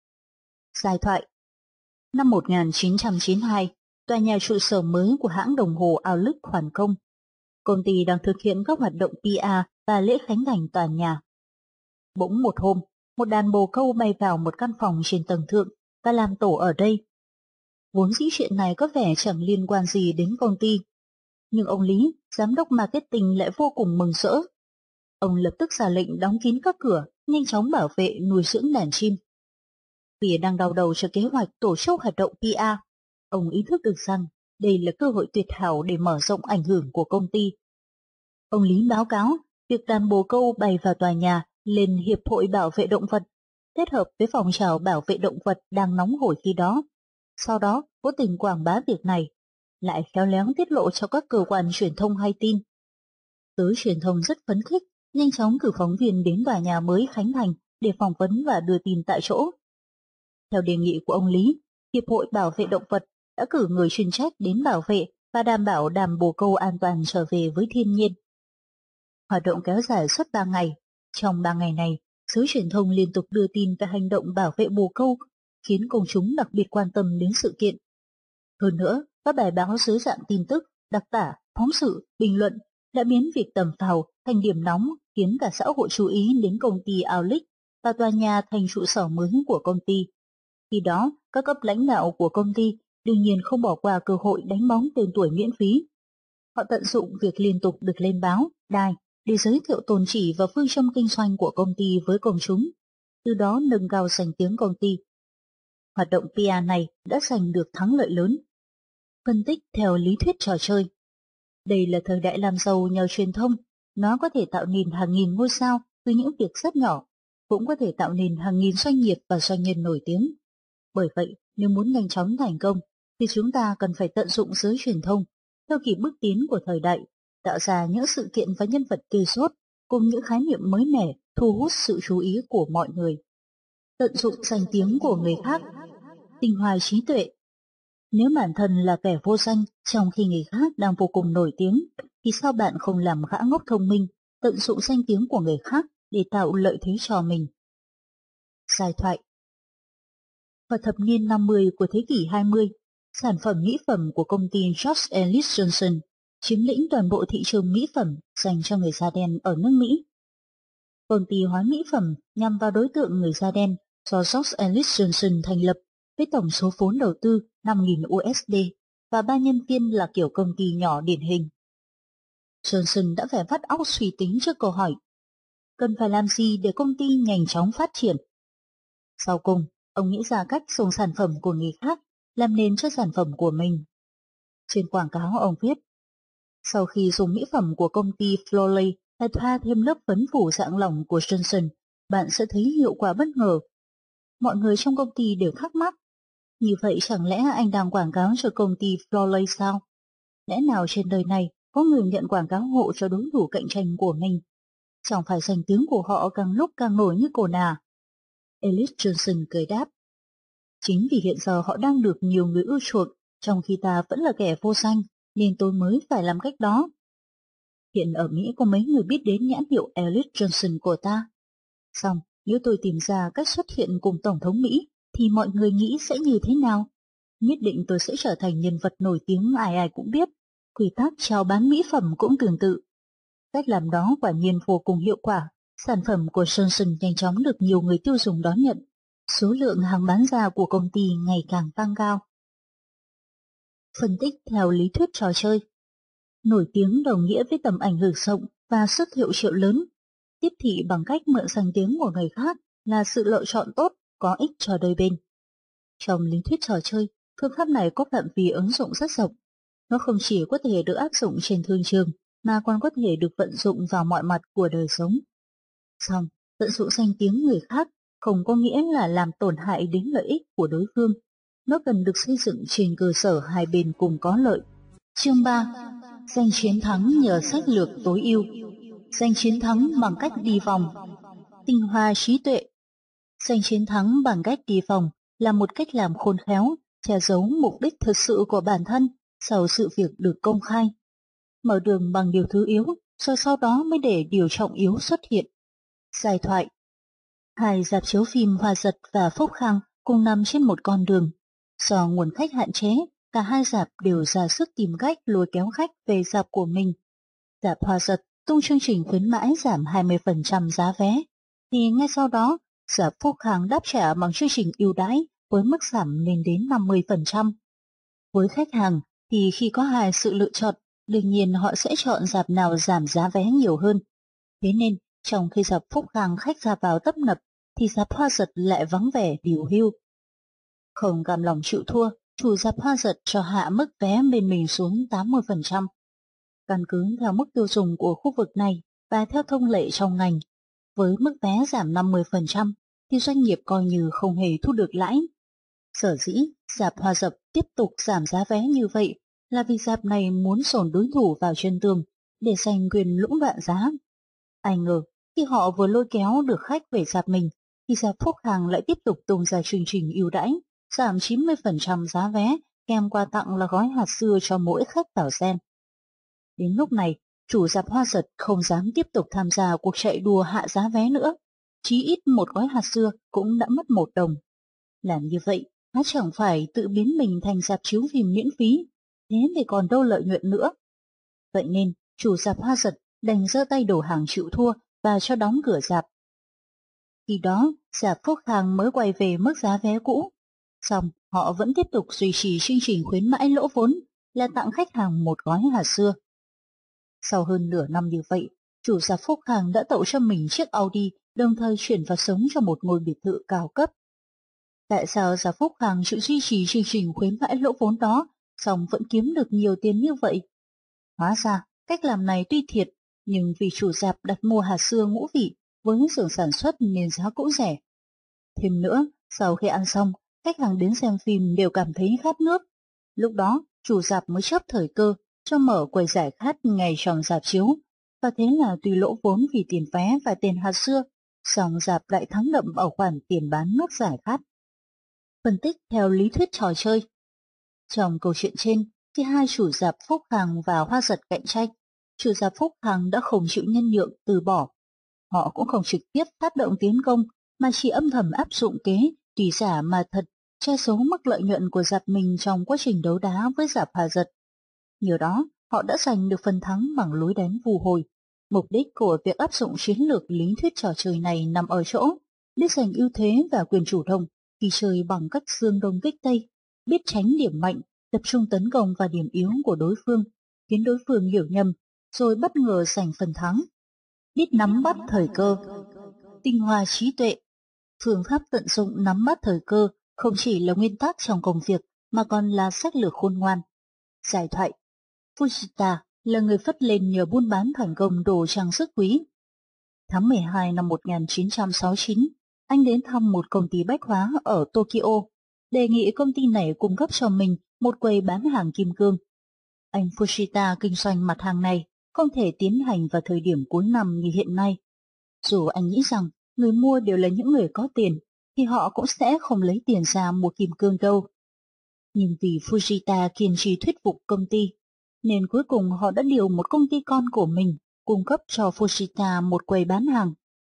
Giai thoại. Năm một nghìn chín trăm chín mươi hai, tòa nhà trụ sở mới của hãng đồng hồ Aulic hoàn công. Công ty đang thực hiện các hoạt động pê e và lễ khánh thành tòa nhà. Bỗng một hôm, một đàn bồ câu bay vào một căn phòng trên tầng thượng và làm tổ ở đây. Vốn dĩ chuyện này có vẻ chẳng liên quan gì đến công ty. Nhưng ông Lý, giám đốc marketing lại vô cùng mừng rỡ. Ông lập tức ra lệnh đóng kín các cửa, nhanh chóng bảo vệ nuôi dưỡng đàn chim. Vì đang đau đầu cho kế hoạch tổ chức hoạt động pê e, ông ý thức được rằng đây là cơ hội tuyệt hảo để mở rộng ảnh hưởng của công ty. Ông Lý báo cáo việc đàn bồ câu bay vào tòa nhà lên Hiệp hội Bảo vệ Động vật, kết hợp với phong trào bảo vệ động vật đang nóng hổi khi đó. Sau đó, cố tình quảng bá việc này, lại khéo léo tiết lộ cho các cơ quan truyền thông hay tin. Giới truyền thông rất phấn khích, nhanh chóng cử phóng viên đến tòa nhà mới khánh thành để phỏng vấn và đưa tin tại chỗ. Theo đề nghị của ông Lý, Hiệp hội Bảo vệ Động vật đã cử người chuyên trách đến bảo vệ và đảm bảo đàn bồ câu an toàn trở về với thiên nhiên. Hoạt động kéo dài suốt ba ngày. Trong ba ngày này, giới truyền thông liên tục đưa tin về hành động bảo vệ bồ câu, khiến công chúng đặc biệt quan tâm đến sự kiện. Hơn nữa, các bài báo dưới dạng tin tức, đặc tả, phóng sự, bình luận đã biến việc tầm phào thành điểm nóng, khiến cả xã hội chú ý đến công ty Aulic và tòa nhà thành trụ sở mới của công ty. Khi đó, các cấp lãnh đạo của công ty đương nhiên không bỏ qua cơ hội đánh bóng tên tuổi miễn phí. Họ tận dụng việc liên tục được lên báo, đài để giới thiệu tôn chỉ và phương châm kinh doanh của công ty với công chúng, từ đó nâng cao danh tiếng công ty. Hoạt động pê e này đã giành được thắng lợi lớn. Phân tích theo lý thuyết trò chơi. Đây là thời đại làm giàu nhờ truyền thông, nó có thể tạo nên hàng nghìn ngôi sao từ những việc rất nhỏ, cũng có thể tạo nên hàng nghìn doanh nghiệp và doanh nhân nổi tiếng. Bởi vậy, nếu muốn nhanh chóng thành công, thì chúng ta cần phải tận dụng giới truyền thông, theo kịp bước tiến của thời đại, tạo ra những sự kiện và nhân vật tươi sốt, cùng những khái niệm mới mẻ thu hút sự chú ý của mọi người. Tận dụng danh tiếng của người khác, tinh hoa trí tuệ. Nếu bản thân là kẻ vô danh trong khi người khác đang vô cùng nổi tiếng, thì sao bạn không làm gã ngốc thông minh, tận dụng danh tiếng của người khác để tạo lợi thế cho mình? Giai thoại. Vào thập niên năm mươi của thế kỷ hai mươi, sản phẩm mỹ phẩm của công ty Johnson and Johnson chiếm lĩnh toàn bộ thị trường mỹ phẩm dành cho người da đen ở nước Mỹ. Công ty hóa mỹ phẩm nhằm vào đối tượng người da đen do Johnson and Johnson thành lập với tổng số vốn đầu tư năm nghìn đô la và ba nhân viên là kiểu công ty nhỏ điển hình. Johnson đã phải vắt óc suy tính trước câu hỏi: cần phải làm gì để công ty nhanh chóng phát triển. Sau cùng, ông nghĩ ra cách dùng sản phẩm của người khác làm nền cho sản phẩm của mình. Trên quảng cáo ông viết, sau khi dùng mỹ phẩm của công ty Florley và thoa thêm lớp phấn phủ dạng lỏng của Johnson, bạn sẽ thấy hiệu quả bất ngờ. Mọi người trong công ty đều thắc mắc, như vậy chẳng lẽ anh đang quảng cáo cho công ty Florley sao? Lẽ nào trên đời này có người nhận quảng cáo hộ cho đối thủ cạnh tranh của mình? Chẳng phải danh tiếng của họ càng lúc càng nổi như cồn à? Ellis Johnson cười đáp, chính vì hiện giờ họ đang được nhiều người ưa chuộng, trong khi ta vẫn là kẻ vô danh, nên tôi mới phải làm cách đó. Hiện ở Mỹ có mấy người biết đến nhãn hiệu Ellis Johnson của ta. Xong, nếu tôi tìm ra cách xuất hiện cùng Tổng thống Mỹ, thì mọi người nghĩ sẽ như thế nào? Nhất định tôi sẽ trở thành nhân vật nổi tiếng ai ai cũng biết. Quy tắc chào bán mỹ phẩm cũng tương tự. Cách làm đó quả nhiên vô cùng hiệu quả. Sản phẩm của Johnson nhanh chóng được nhiều người tiêu dùng đón nhận. Số lượng hàng bán ra của công ty ngày càng tăng cao. Phân tích theo lý thuyết trò chơi. Nổi tiếng đồng nghĩa với tầm ảnh hưởng rộng và sức hiệu triệu lớn. Tiếp thị bằng cách mượn danh tiếng của người khác là sự lựa chọn tốt, có ích cho đôi bên. Trong lý thuyết trò chơi, phương pháp này có phạm vi ứng dụng rất rộng. Nó không chỉ có thể được áp dụng trên thương trường, mà còn có thể được vận dụng vào mọi mặt của đời sống. Song, tận dụng danh tiếng người khác không có nghĩa là làm tổn hại đến lợi ích của đối phương. Nó cần được xây dựng trên cơ sở hai bên cùng có lợi. Chương ba. Giành chiến thắng nhờ sách lược tối ưu. Giành chiến thắng bằng cách đi vòng. Tinh hoa trí tuệ. Giành chiến thắng bằng cách đi vòng là một cách làm khôn khéo, che giấu mục đích thực sự của bản thân sau sự việc được công khai. Mở đường bằng điều thứ yếu, rồi sau đó mới để điều trọng yếu xuất hiện. Giai thoại. Hai rạp chiếu phim Hoa Giật và Phúc Khang cùng nằm trên một con đường. Do nguồn khách hạn chế, cả hai rạp đều ra sức tìm cách lôi kéo khách về rạp của mình. Rạp Hoa Giật tung chương trình khuyến mãi giảm hai mươi phần trăm giá vé, thì ngay sau đó, rạp Phúc Khang đáp trả bằng chương trình ưu đãi với mức giảm lên đến năm mươi phần trăm. Với khách hàng thì khi có hai sự lựa chọn, đương nhiên họ sẽ chọn rạp nào giảm giá vé nhiều hơn. Thế nên, trong khi rạp Phúc Khang khách ra vào tấp nập, thì rạp Hoa Giật lại vắng vẻ điều hưu. Không cam lòng chịu thua, chủ rạp Hoa Giật cho hạ mức vé bên mình xuống tám mươi phần trăm. Căn cứ theo mức tiêu dùng của khu vực này và theo thông lệ trong ngành, với mức vé giảm năm mươi phần trăm thì doanh nghiệp coi như không hề thu được lãi. Sở dĩ rạp Hoa Giật tiếp tục giảm giá vé như vậy là vì rạp này muốn dồn đối thủ vào chân tường để giành quyền lũng đoạn giá. Ai ngờ khi họ vừa lôi kéo được khách về rạp mình thì rạp Phúc Khang lại tiếp tục tung ra chương trình ưu đãi giảm chín mươi phần trăm giá vé, kèm quà tặng là gói hạt dưa cho mỗi khách vào xem. Đến lúc này, chủ rạp Hoa Giật không dám tiếp tục tham gia cuộc chạy đua hạ giá vé nữa. Chí ít một gói hạt dưa cũng đã mất một đồng. Làm như vậy, nó chẳng phải tự biến mình thành rạp chiếu phim miễn phí, thế thì còn đâu lợi nhuận nữa. Vậy nên, chủ rạp Hoa Giật đành giơ tay đổ hàng chịu thua và cho đóng cửa rạp. Khi đó, rạp Phúc Khang mới quay về mức giá vé cũ. Xong, họ vẫn tiếp tục duy trì chương trình khuyến mãi lỗ vốn là tặng khách hàng một gói hạt dưa. Sau hơn nửa năm như vậy, chủ rạp Phúc Khang đã tậu cho mình chiếc Audi, đồng thời chuyển vào sống trong một ngôi biệt thự cao cấp. Tại sao rạp Phúc Khang chịu duy trì chương trình khuyến mãi lỗ vốn đó, xong vẫn kiếm được nhiều tiền như vậy? Hóa ra, cách làm này tuy thiệt, nhưng vì chủ rạp đặt mua hạt dưa ngũ vị với xưởng sản xuất nên giá cũng rẻ. Thêm nữa, sau khi ăn xong, khách hàng đến xem phim đều cảm thấy khát nước. Lúc đó, chủ rạp mới chớp thời cơ cho mở quầy giải khát ngay trong rạp chiếu, và thế là tuy lỗ vốn vì tiền vé và tiền hạt dưa, song rạp lại thắng đậm ở khoản tiền bán nước giải khát. Phân tích theo lý thuyết trò chơi. Trong câu chuyện trên, khi hai chủ rạp Phúc Khang và Hoa Giật cạnh tranh, chủ rạp Phúc Khang đã không chịu nhân nhượng từ bỏ. Họ cũng không trực tiếp phát động tiến công, mà chỉ âm thầm áp dụng kế tùy giả mà thật, che giấu mức lợi nhuận của rạp mình trong quá trình đấu đá với rạp Hoa Giật. Nhờ đó, họ đã giành được phần thắng bằng lối đánh vù hồi. Mục đích của việc áp dụng chiến lược lý thuyết trò chơi này nằm ở chỗ biết giành ưu thế và quyền chủ động khi chơi bằng cách dương đông kích tây, biết tránh điểm mạnh, tập trung tấn công vào điểm yếu của đối phương, khiến đối phương hiểu nhầm, rồi bất ngờ giành phần thắng. biết nắm bắt thời cơ. Tinh hoa trí tuệ. Phương pháp tận dụng nắm bắt thời cơ không chỉ là nguyên tắc trong công việc mà còn là sách lược khôn ngoan. Giải thoại. Fujita là người phất lên nhờ buôn bán thành công đồ trang sức quý. Tháng mười hai năm một nghìn chín trăm sáu mươi chín, anh đến thăm một công ty bách hóa ở Tokyo, đề nghị công ty này cung cấp cho mình một quầy bán hàng kim cương. Anh Fujita kinh doanh mặt hàng này không thể tiến hành vào thời điểm cuối năm như hiện nay. Dù anh nghĩ rằng người mua đều là những người có tiền, thì họ cũng sẽ không lấy tiền ra mua kim cương đâu. Nhưng vì Fujita kiên trì thuyết phục công ty, nên cuối cùng họ đã điều một công ty con của mình cung cấp cho Fujita một quầy bán hàng.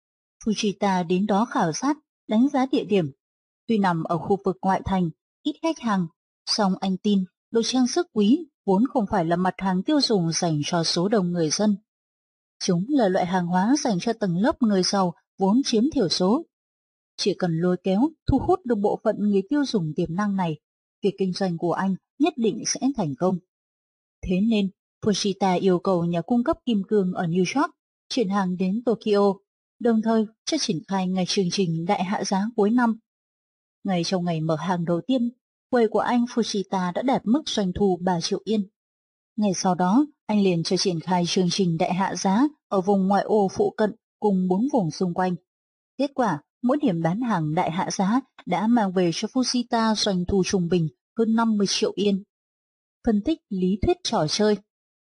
Fujita đến đó khảo sát, đánh giá địa điểm. Tuy nằm ở khu vực ngoại thành, ít khách hàng, song anh tin đồ trang sức quý vốn không phải là mặt hàng tiêu dùng dành cho số đông người dân. Chúng là loại hàng hóa dành cho tầng lớp người giàu vốn chiếm thiểu số. Chỉ cần lôi kéo, thu hút được bộ phận người tiêu dùng tiềm năng này, việc kinh doanh của anh nhất định sẽ thành công. Thế nên, Fujita yêu cầu nhà cung cấp kim cương ở New York chuyển hàng đến Tokyo, đồng thời cho triển khai ngày chương trình đại hạ giá cuối năm. Ngay trong ngày mở hàng đầu tiên, quầy của anh Fujita đã đạt mức doanh thu ba triệu yên. Ngày sau đó, anh liền cho triển khai chương trình đại hạ giá ở vùng ngoại ô phụ cận cùng bốn vùng xung quanh. Kết quả, mỗi điểm bán hàng đại hạ giá đã mang về cho Fujita doanh thu trung bình hơn năm mươi triệu yên. Phân tích lý thuyết trò chơi.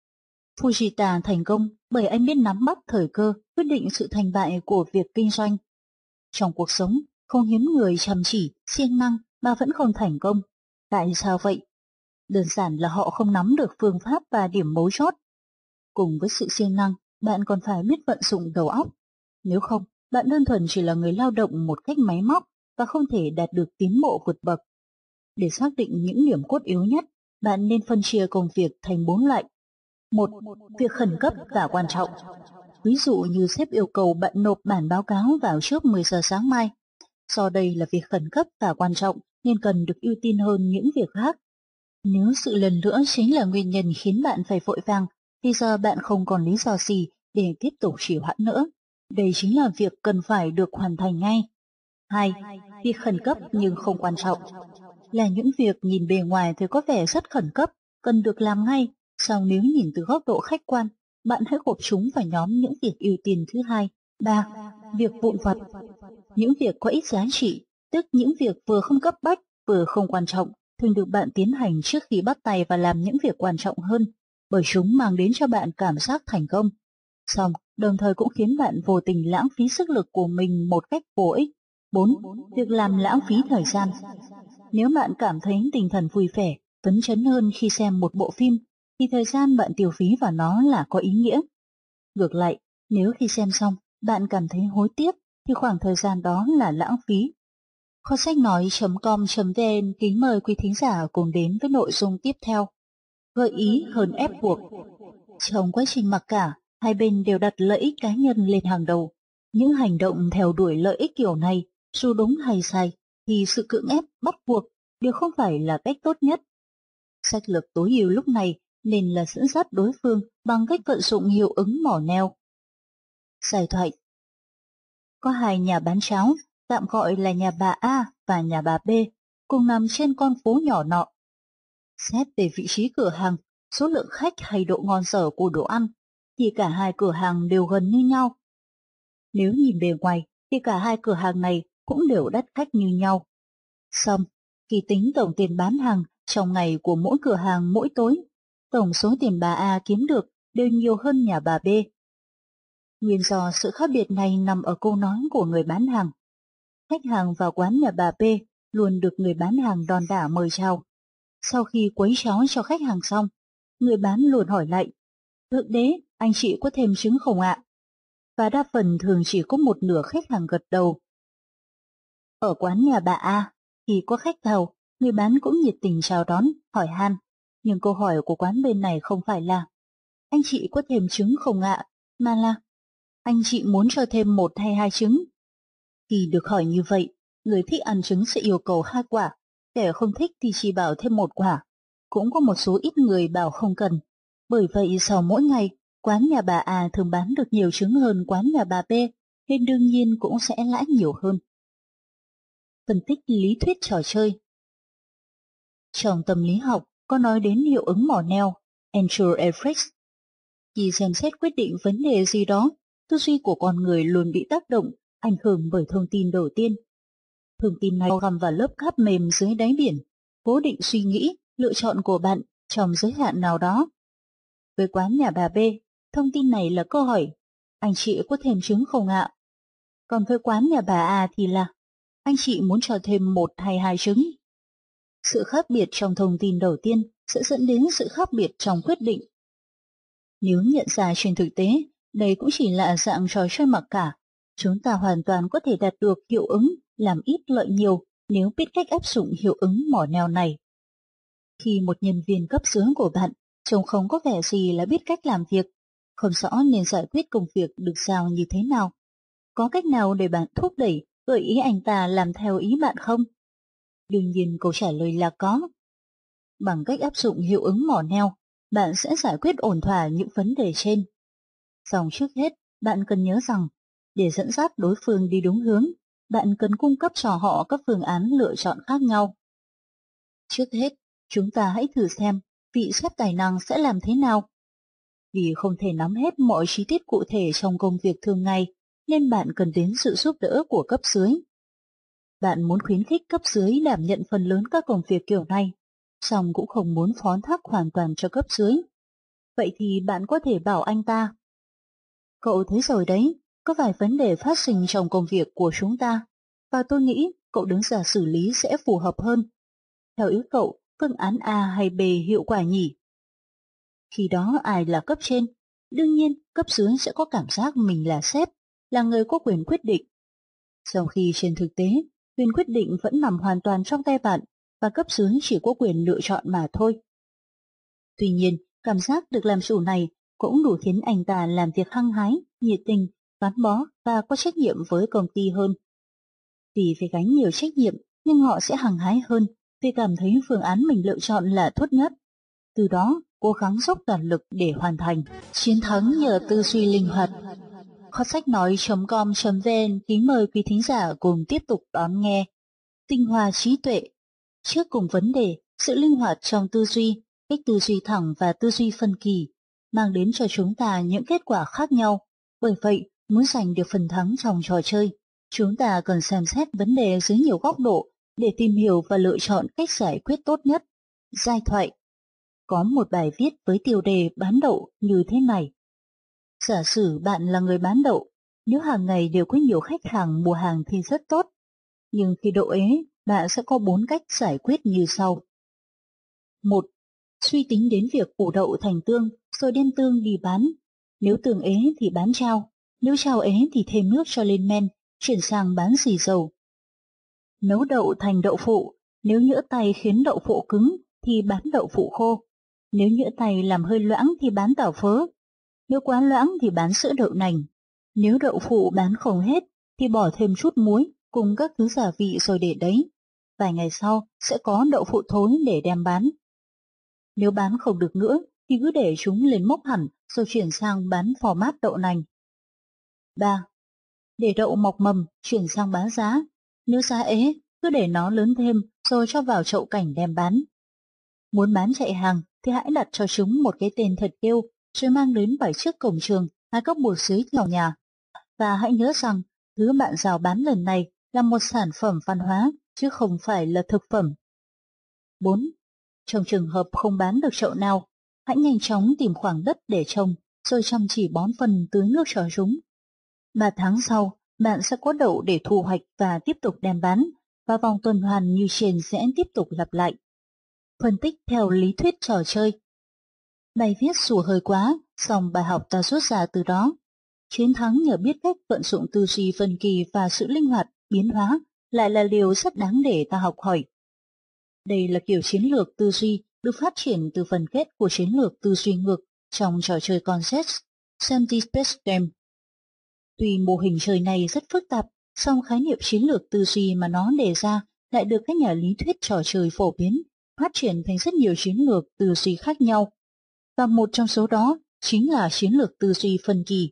Fujita thành công bởi anh biết nắm bắt thời cơ, quyết định sự thành bại của việc kinh doanh. Trong cuộc sống, không hiếm người chăm chỉ, siêng năng mà vẫn không thành công. Tại sao vậy? Đơn giản là họ không nắm được phương pháp và điểm mấu chốt. Cùng với sự siêng năng, bạn còn phải biết vận dụng đầu óc. Nếu không, bạn đơn thuần chỉ là người lao động một cách máy móc và không thể đạt được tiến bộ vượt bậc. Để xác định những điểm cốt yếu nhất, bạn nên phân chia công việc thành bốn loại. Một, việc khẩn cấp và quan trọng. Ví dụ như sếp yêu cầu bạn nộp bản báo cáo vào trước mười giờ sáng mai. Do đây là việc khẩn cấp và quan trọng nên cần được ưu tiên hơn những việc khác. Nếu sự lần nữa chính là nguyên nhân khiến bạn phải vội vàng, thì giờ bạn không còn lý do gì để tiếp tục trì hoãn nữa. Đây chính là việc cần phải được hoàn thành ngay. Hai, việc khẩn cấp nhưng không quan trọng. Là những việc nhìn bề ngoài thì có vẻ rất khẩn cấp, cần được làm ngay, song nếu nhìn từ góc độ khách quan, bạn hãy gộp chúng vào nhóm những việc ưu tiên thứ hai. Ba, việc vụn vặt. Những việc có ít giá trị, tức những việc vừa không cấp bách, vừa không quan trọng, thường được bạn tiến hành trước khi bắt tay và làm những việc quan trọng hơn, bởi chúng mang đến cho bạn cảm giác thành công. Xong, đồng thời cũng khiến bạn vô tình lãng phí sức lực của mình một cách vô ích. Bốn, việc làm lãng phí thời gian. Nếu bạn cảm thấy tinh thần vui vẻ, phấn chấn hơn khi xem một bộ phim, thì thời gian bạn tiêu phí vào nó là có ý nghĩa. Ngược lại, nếu khi xem xong, bạn cảm thấy hối tiếc, thì khoảng thời gian đó là lãng phí. Kho sách nói chấm com chấm vn kính mời quý thính giả cùng đến với nội dung tiếp theo. Gợi ý hơn ép buộc. Trong quá trình mặc cả, hai bên đều đặt lợi ích cá nhân lên hàng đầu. Những hành động theo đuổi lợi ích kiểu này, dù đúng hay sai, thì sự cưỡng ép, bắt buộc đều không phải là cách tốt nhất. Sách lược tối ưu lúc này nên là dẫn dắt đối phương bằng cách vận dụng hiệu ứng mỏ neo. Giải thoại. Có hai nhà bán cháo, tạm gọi là nhà bà A và nhà bà B, cùng nằm trên con phố nhỏ nọ. Xét về vị trí cửa hàng, số lượng khách hay độ ngon dở của đồ ăn, thì cả hai cửa hàng đều gần như nhau. Nếu nhìn bề ngoài, thì cả hai cửa hàng này cũng đều đắt khách như nhau. Xong, khi tính tổng tiền bán hàng trong ngày của mỗi cửa hàng mỗi tối, tổng số tiền bà A kiếm được đều nhiều hơn nhà bà B. Nguyên do sự khác biệt này nằm ở câu nói của người bán hàng. Khách hàng vào quán nhà bà B luôn được người bán hàng đon đả mời chào. Sau khi quấy cháo cho khách hàng xong, người bán luôn hỏi lại, thượng đế, anh chị có thêm trứng không ạ? Và đa phần thường chỉ có một nửa khách hàng gật đầu. Ở quán nhà bà A, khi có khách vào, người bán cũng nhiệt tình chào đón, hỏi han. Nhưng câu hỏi của quán bên này không phải là, anh chị có thêm trứng không ạ? Mà là, anh chị muốn cho thêm một hay hai trứng? Khi được hỏi như vậy, người thích ăn trứng sẽ yêu cầu hai quả, kẻ không thích thì chỉ bảo thêm một quả. Cũng có một số ít người bảo không cần. Bởi vậy sau mỗi ngày, Quán nhà bà A thường bán được nhiều trứng hơn quán nhà bà B, nên đương nhiên cũng sẽ lãi nhiều hơn. Phân tích lý thuyết trò chơi. Trong tâm lý học có nói đến hiệu ứng mỏ neo, Andrew Effects. Khi xem xét quyết định vấn đề gì đó, tư duy của con người luôn bị tác động, ảnh hưởng bởi thông tin đầu tiên. Thông tin này găm vào lớp cát mềm dưới đáy biển, cố định suy nghĩ, lựa chọn của bạn trong giới hạn nào đó. Với quán nhà bà B, thông tin này là câu hỏi, anh chị có thêm trứng không ạ? Còn với quán nhà bà A thì là, anh chị muốn cho thêm một hay hai trứng? Sự khác biệt trong thông tin đầu tiên sẽ dẫn đến sự khác biệt trong quyết định. Nếu nhận ra trên thực tế, đây cũng chỉ là dạng trò chơi mặc cả, chúng ta hoàn toàn có thể đạt được hiệu ứng làm ít lợi nhiều nếu biết cách áp dụng hiệu ứng mỏ neo này. Khi một nhân viên cấp dưới của bạn trông không có vẻ gì là biết cách làm việc, không rõ nên giải quyết công việc được giao như thế nào, có cách nào để bạn thúc đẩy, gợi ý anh ta làm theo ý bạn không? Đương nhiên câu trả lời là có. Bằng cách áp dụng hiệu ứng mỏ neo, bạn sẽ giải quyết ổn thỏa những vấn đề trên. Song trước hết, bạn cần nhớ rằng, để dẫn dắt đối phương đi đúng hướng, bạn cần cung cấp cho họ các phương án lựa chọn khác nhau. Trước hết, chúng ta hãy thử xem vị sếp tài năng sẽ làm thế nào. Vì không thể nắm hết mọi chi tiết cụ thể trong công việc thường ngày, nên bạn cần đến sự giúp đỡ của cấp dưới. Bạn muốn khuyến khích cấp dưới đảm nhận phần lớn các công việc kiểu này, song cũng không muốn phó thác hoàn toàn cho cấp dưới. Vậy thì bạn có thể bảo anh ta, cậu thấy rồi đấy, có vài vấn đề phát sinh trong công việc của chúng ta, và tôi nghĩ cậu đứng ra xử lý sẽ phù hợp hơn. Theo ý cậu, phương án A hay B hiệu quả nhỉ? Khi đó ai là cấp trên? Đương nhiên, cấp dưới sẽ có cảm giác mình là sếp, là người có quyền quyết định. Sau khi trên thực tế, quyền quyết định vẫn nằm hoàn toàn trong tay bạn, và cấp dưới chỉ có quyền lựa chọn mà thôi. Tuy nhiên, cảm giác được làm chủ này cũng đủ khiến anh ta làm việc hăng hái, nhiệt tình, gắn bó và có trách nhiệm với công ty hơn. Vì phải gánh nhiều trách nhiệm, nhưng họ sẽ hăng hái hơn vì cảm thấy phương án mình lựa chọn là tốt nhất. Từ đó, cố gắng dốc toàn lực để hoàn thành. Chiến thắng nhờ tư duy linh hoạt. Kho sách nói chấm com chấm vn kính mời quý thính giả cùng tiếp tục đón nghe. Tinh hoa trí tuệ. Trước cùng vấn đề, sự linh hoạt trong tư duy, cách tư duy thẳng và tư duy phân kỳ, mang đến cho chúng ta những kết quả khác nhau. Bởi vậy, muốn giành được phần thắng trong trò chơi, chúng ta cần xem xét vấn đề dưới nhiều góc độ để tìm hiểu và lựa chọn cách giải quyết tốt nhất. Giai thoại. Có một bài viết với tiêu đề bán đậu như thế này. Giả sử bạn là người bán đậu, nếu hàng ngày đều có nhiều khách hàng mua hàng thì rất tốt. Nhưng khi đậu ế, bạn sẽ có bốn cách giải quyết như sau. một. Suy tính đến việc ủ đậu thành tương, rồi đem tương đi bán. Nếu tương ế thì bán trao, nếu trao ế thì thêm nước cho lên men, chuyển sang bán xì dầu. Nấu đậu thành đậu phụ, nếu nhỡ tay khiến đậu phụ cứng thì bán đậu phụ khô. Nếu nhỡ tay làm hơi loãng thì bán tảo phớ. Nếu quá loãng thì bán sữa đậu nành. Nếu đậu phụ bán không hết thì bỏ thêm chút muối cùng các thứ gia vị rồi để đấy. Vài ngày sau sẽ có đậu phụ thối để đem bán. Nếu bán không được nữa thì cứ để chúng lên mốc hẳn rồi chuyển sang bán format đậu nành. ba. Để đậu mọc mầm chuyển sang bán giá. Nếu giá ế cứ để nó lớn thêm rồi cho vào chậu cảnh đem bán. Muốn bán chạy hàng thì hãy đặt cho chúng một cái tên thật kêu, rồi mang đến bày trước cổng trường hay các bụt dưới vào nhà. Và hãy nhớ rằng, thứ bạn rao bán lần này là một sản phẩm văn hóa, chứ không phải là thực phẩm. bốn. Trong trường hợp không bán được chậu nào, hãy nhanh chóng tìm khoảng đất để trồng, rồi chăm chỉ bón phân tưới nước cho chúng. Ba tháng sau, bạn sẽ có đậu để thu hoạch và tiếp tục đem bán, và vòng tuần hoàn như trên sẽ tiếp tục lặp lại. Phân tích theo lý thuyết trò chơi. Bài viết dù hơi quá, song bài học ta rút ra từ đó. Chiến thắng nhờ biết cách vận dụng tư duy phân kỳ và sự linh hoạt, biến hóa lại là điều rất đáng để ta học hỏi. Đây là kiểu chiến lược tư duy được phát triển từ phần kết của chiến lược tư duy ngược trong trò chơi Concept Empty Space Game. Tuy mô hình chơi này rất phức tạp, song khái niệm chiến lược tư duy mà nó đề ra lại được các nhà lý thuyết trò chơi phổ biến, phát triển thành rất nhiều chiến lược tư duy khác nhau. Và một trong số đó chính là chiến lược tư duy phân kỳ.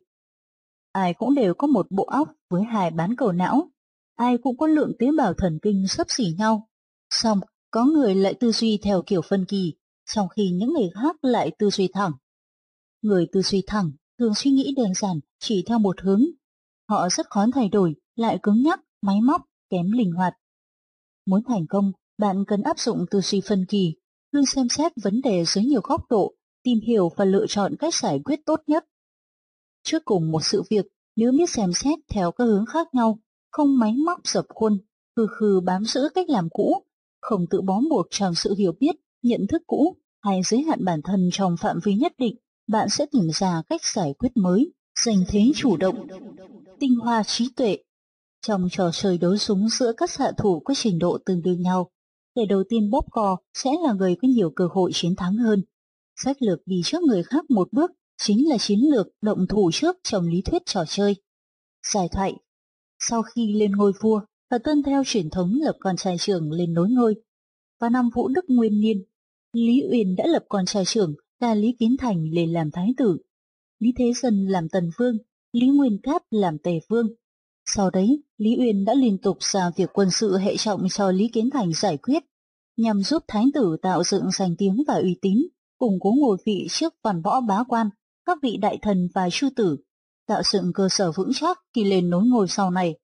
Ai cũng đều có một bộ óc với hai bán cầu não, ai cũng có lượng tế bào thần kinh xấp xỉ nhau. Xong, có người lại tư duy theo kiểu phân kỳ, trong khi những người khác lại tư duy thẳng. Người tư duy thẳng thường suy nghĩ đơn giản chỉ theo một hướng. Họ rất khó thay đổi, lại cứng nhắc, máy móc, kém linh hoạt. Muốn thành công, bạn cần áp dụng tư duy phân kỳ, luôn xem xét vấn đề dưới nhiều góc độ, tìm hiểu và lựa chọn cách giải quyết tốt nhất. Trước cùng một sự việc, nếu biết xem xét theo các hướng khác nhau, không máy móc dập khuôn, khư khư bám giữ cách làm cũ, không tự bó buộc trong sự hiểu biết, nhận thức cũ hay giới hạn bản thân trong phạm vi nhất định, bạn sẽ tìm ra cách giải quyết mới, giành thế chủ động, tinh hoa trí tuệ. Trong trò chơi đấu súng giữa các xạ thủ có trình độ tương đương nhau, kẻ đầu tiên bóp cò sẽ là người có nhiều cơ hội chiến thắng hơn. Sách lược đi trước người khác một bước chính là chiến lược động thủ trước trong lý thuyết trò chơi. Giải thoại: sau khi lên ngôi vua, và tuân theo truyền thống lập con trai trưởng lên nối ngôi. Vào năm Vũ Đức Nguyên Niên, Lý Uyên đã lập con trai trưởng là Lý Kiến Thành lên làm thái tử, Lý Thế Dân làm tần vương, Lý Nguyên Cát làm tề vương. Sau đấy, Lý Uyên đã liên tục giao việc quân sự hệ trọng cho Lý Kiến Thành giải quyết, nhằm giúp thái tử tạo dựng danh tiếng và uy tín, củng cố ngôi vị trước văn võ bá quan, các vị đại thần và chư tử, tạo dựng cơ sở vững chắc khi lên nối ngôi sau này.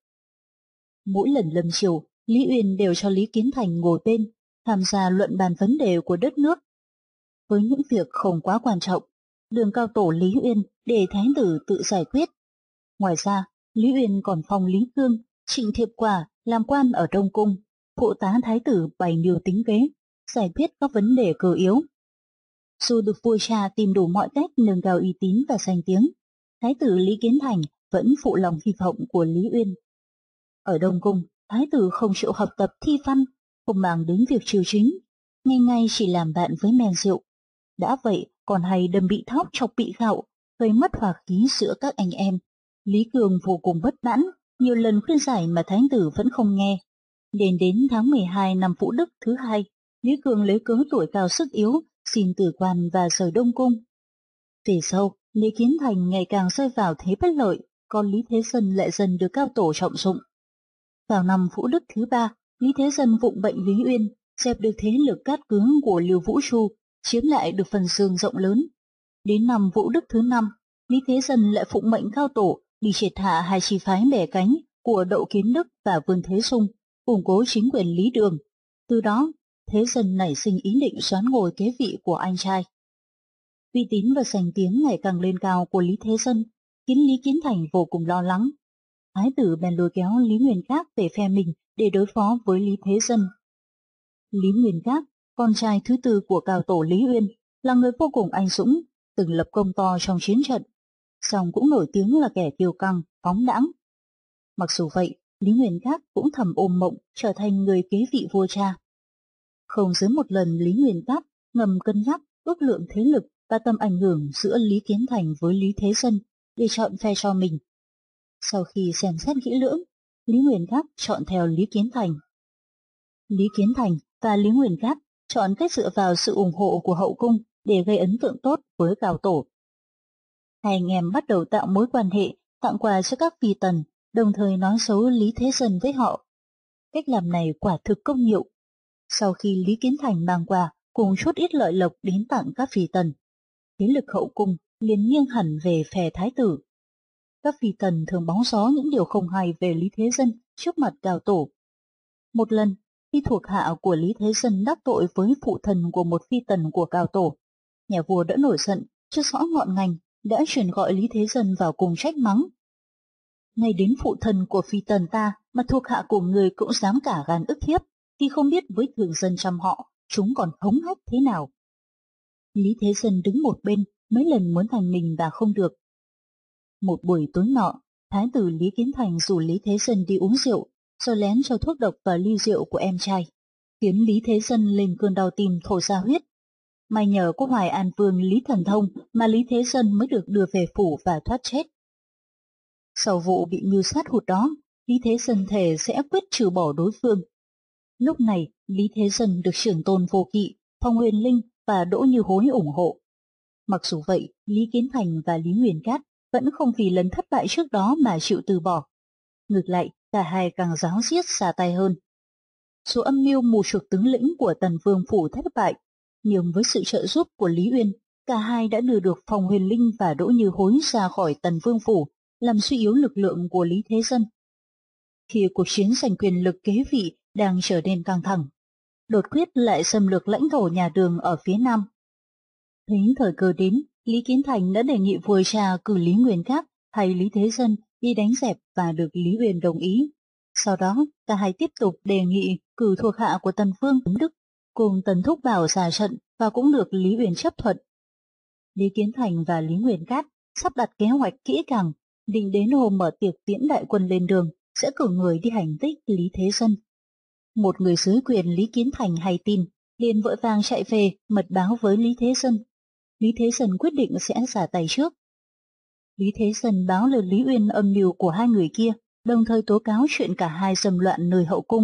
Mỗi lần lâm triều, Lý Uyên đều cho Lý Kiến Thành ngồi bên, tham gia luận bàn vấn đề của đất nước. Với những việc không quá quan trọng, đường cao tổ Lý Uyên để thái tử tự giải quyết. Ngoài ra, Lý Uyên còn phong Lý Cương, Trịnh Thiệp Quả làm quan ở Đông Cung, phụ tá thái tử bày mưu tính kế, giải quyết các vấn đề cơ yếu. Dù được vua cha tìm đủ mọi cách nâng cao uy tín và danh tiếng, thái tử Lý Kiến Thành vẫn phụ lòng hy vọng của Lý Uyên. Ở Đông Cung, thái tử không chịu học tập thi văn, không màng đến việc triều chính, ngày ngày chỉ làm bạn với men rượu. Đã vậy còn hay đâm bị thóc chọc bị gạo, gây mất hòa khí giữa các anh em. Lý Cường vô cùng bất mãn, nhiều lần khuyên giải mà thái tử vẫn không nghe. Đến đến tháng mười hai năm Vũ Đức thứ hai, Lý Cường lấy cớ tuổi cao sức yếu, xin từ quan và rời Đông Cung. Về sau, Lý Kiến Thành ngày càng rơi vào thế bất lợi, còn Lý Thế Dân lại dần được cao tổ trọng dụng. Vào năm Vũ Đức thứ ba, Lý Thế Dân vụng bệnh Lý Uyên, dẹp được thế lực cát cứng của Lưu Vũ Chu, chiếm lại được phần dương rộng lớn. Đến năm Vũ Đức thứ năm, Lý Thế Dân lại phụng mệnh cao tổ đi triệt hạ hai chi phái bè cánh của Đậu Kiến Đức và Vương Thế Sung, củng cố chính quyền Lý Đường. Từ đó, Thế Dân nảy sinh ý định soán ngôi kế vị của anh trai. Uy tín và danh tiếng ngày càng lên cao của Lý Thế Dân khiến Lý Kiến Thành vô cùng lo lắng. Thái tử bèn lôi kéo Lý Nguyên Cát về phe mình để đối phó với Lý Thế Dân. Lý Nguyên Cát, con trai thứ tư của cao tổ Lý Uyên, là người vô cùng anh dũng, từng lập công to trong chiến trận, song cũng nổi tiếng là kẻ kiêu căng, phóng đãng. Mặc dù vậy, Lý Nguyên Cát cũng thầm ôm mộng trở thành người kế vị vua cha. Không dưới một lần Lý Nguyên Cát ngầm cân nhắc ước lượng thế lực và tầm ảnh hưởng giữa Lý Kiến Thành với Lý Thế Dân để chọn phe cho mình. Sau khi xem xét kỹ lưỡng, Lý Nguyên Cát chọn theo Lý Kiến Thành. Lý Kiến Thành và Lý Nguyên Cát chọn cách dựa vào sự ủng hộ của hậu cung để gây ấn tượng tốt với cao tổ. Hai anh em bắt đầu tạo mối quan hệ, tặng quà cho các phi tần, đồng thời nói xấu Lý Thế Dân với họ. Cách làm này quả thực công hiệu. Sau khi Lý Kiến Thành mang quà cùng chút ít lợi lộc đến tặng các phi tần, thế lực hậu cung liền nghiêng hẳn về phe thái tử. Các phi tần thường bóng gió những điều không hay về Lý Thế Dân trước mặt cao tổ. Một lần, khi thuộc hạ của Lý Thế Dân đắc tội với phụ thần của một phi tần của cao tổ, nhà vua đã nổi giận, chưa rõ ngọn ngành, đã chuyển gọi Lý Thế Dân vào cùng trách mắng. Ngay đến phụ thần của phi tần ta mà thuộc hạ của người cũng dám cả gan ức hiếp, thì không biết với thường dân trăm họ, chúng còn hống hách thế nào. Lý Thế Dân đứng một bên, mấy lần muốn thành mình và không được. Một buổi tối nọ, thái tử Lý Kiến Thành rủ Lý Thế Dân đi uống rượu, rồi lén cho thuốc độc vào ly rượu của em trai, khiến Lý Thế Dân lên cơn đau tim thổ ra huyết. May nhờ có Hoài An Vương Lý Thần Thông mà Lý Thế Dân mới được đưa về phủ và thoát chết. Sau vụ bị mưu sát hụt đó, Lý Thế Dân thề sẽ quyết trừ bỏ đối phương. Lúc này, Lý Thế Dân được trưởng tôn Vô Kỵ, Phong Huyền Linh và Đỗ Như Hối ủng hộ. Mặc dù vậy, Lý Kiến Thành và Lý Nguyên Cát vẫn không vì lần thất bại trước đó mà chịu từ bỏ. Ngược lại, cả hai càng ráo riết xả tay hơn. Số âm mưu mù chuộc tướng lĩnh của Tần Vương Phủ thất bại, nhưng với sự trợ giúp của Lý Uyên, cả hai đã đưa được Phong Huyền Linh và Đỗ Như Hối ra khỏi Tần Vương Phủ, làm suy yếu lực lượng của Lý Thế Dân. Khi cuộc chiến giành quyền lực kế vị đang trở nên căng thẳng, đột quyết lại xâm lược lãnh thổ nhà Đường ở phía nam. Thấy thời cơ đến, Lý Kiến Thành đã đề nghị vua cha cử Lý Nguyên Cát hay Lý Thế Dân đi đánh dẹp và được Lý Uyên đồng ý. Sau đó, cả hai tiếp tục đề nghị cử thuộc hạ của Tần Vương Tấn Đức cùng Tần Thúc Bảo ra trận và cũng được Lý Uyên chấp thuận. Lý Kiến Thành và Lý Nguyên Cát sắp đặt kế hoạch kỹ càng, định đến hôm mở tiệc tiễn đại quân lên đường sẽ cử người đi hành thích Lý Thế Dân. Một người dưới quyền Lý Kiến Thành hay tin, liền vội vàng chạy về mật báo với Lý Thế Dân. Lý Thế Dân quyết định sẽ xả tay trước. Lý Thế Dân báo lời Lý Uyên âm mưu của hai người kia, đồng thời tố cáo chuyện cả hai xâm loạn nơi hậu cung.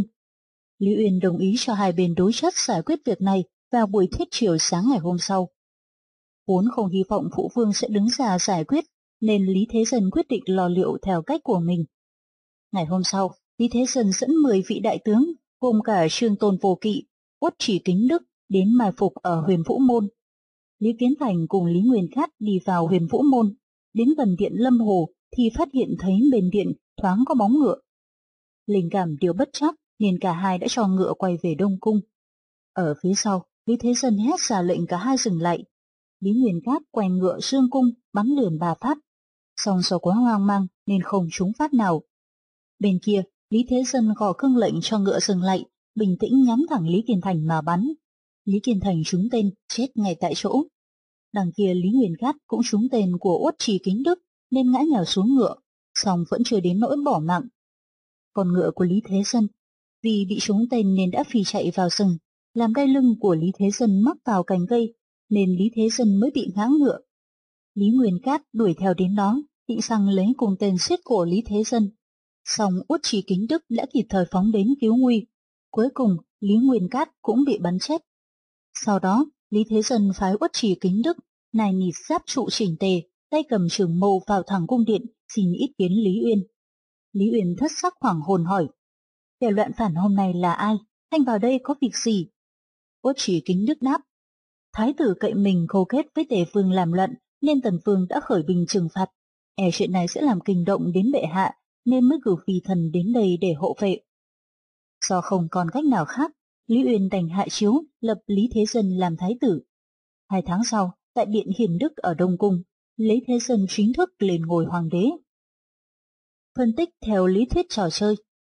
Lý Uyên đồng ý cho hai bên đối chất giải quyết việc này vào buổi thiết chiều sáng ngày hôm sau. Vốn không hy vọng phụ vương sẽ đứng ra giải quyết, nên Lý Thế Dân quyết định lo liệu theo cách của mình. Ngày hôm sau, Lý Thế Dân dẫn mười vị đại tướng, gồm cả Trương Tôn Vô Kỵ, Uất Chỉ Kính Đức đến mai phục ở Huyền Vũ Môn. Lý Kiến Thành cùng Lý Nguyên Cát đi vào Huyền Vũ Môn, đến gần điện Lâm Hồ thì phát hiện thấy bên điện thoáng có bóng ngựa. Linh cảm điều bất chắc nên cả hai đã cho ngựa quay về Đông Cung. Ở phía sau, Lý Thế Dân hét ra lệnh cả hai dừng lại. Lý Nguyên Cát quay ngựa dương cung bắn liền ba phát, song do quá hoang mang nên không trúng phát nào. Bên kia, Lý Thế Dân gõ cương lệnh cho ngựa dừng lại, bình tĩnh nhắm thẳng Lý Kiến Thành mà bắn. Lý Kiến Thành trúng tên, chết ngay tại chỗ. Đằng kia Lý Nguyên Cát cũng trúng tên của Uất Trì Kính Đức nên ngã nhào xuống ngựa, song vẫn chưa đến nỗi bỏ mạng. Còn ngựa của Lý Thế Dân, vì bị trúng tên nên đã phi chạy vào rừng, làm đai lưng của Lý Thế Dân mắc vào cành cây, nên Lý Thế Dân mới bị ngã ngựa. Lý Nguyên Cát đuổi theo đến đó, định sang lấy cùng tên xiết cổ Lý Thế Dân. Song Uất Trì Kính Đức đã kịp thời phóng đến cứu nguy. Cuối cùng, Lý Nguyên Cát cũng bị bắn chết. Sau đó, Lý Thế Dân phái Uất Trì Kính Đức, nài nịt giáp trụ chỉnh tề, tay cầm trường mâu vào thẳng cung điện, xin ý kiến Lý Uyên. Lý Uyên thất sắc hoảng hồn hỏi, kẻ loạn phản hôm nay là ai? Anh vào đây có việc gì? Uất Trì Kính Đức đáp, thái tử cậy mình câu kết với Tề Vương làm loạn, nên Tần Vương đã khởi binh trừng phạt. E chuyện này sẽ làm kinh động đến bệ hạ, nên mới cử phi thần đến đây để hộ vệ. Do không còn cách nào khác, Lý Uyên đành hạ chiếu lập Lý Thế Dân làm thái tử. Hai tháng sau, tại điện Hiền Đức ở Đông Cung, Lý Thế Dân chính thức lên ngôi hoàng đế. Phân tích theo lý thuyết trò chơi.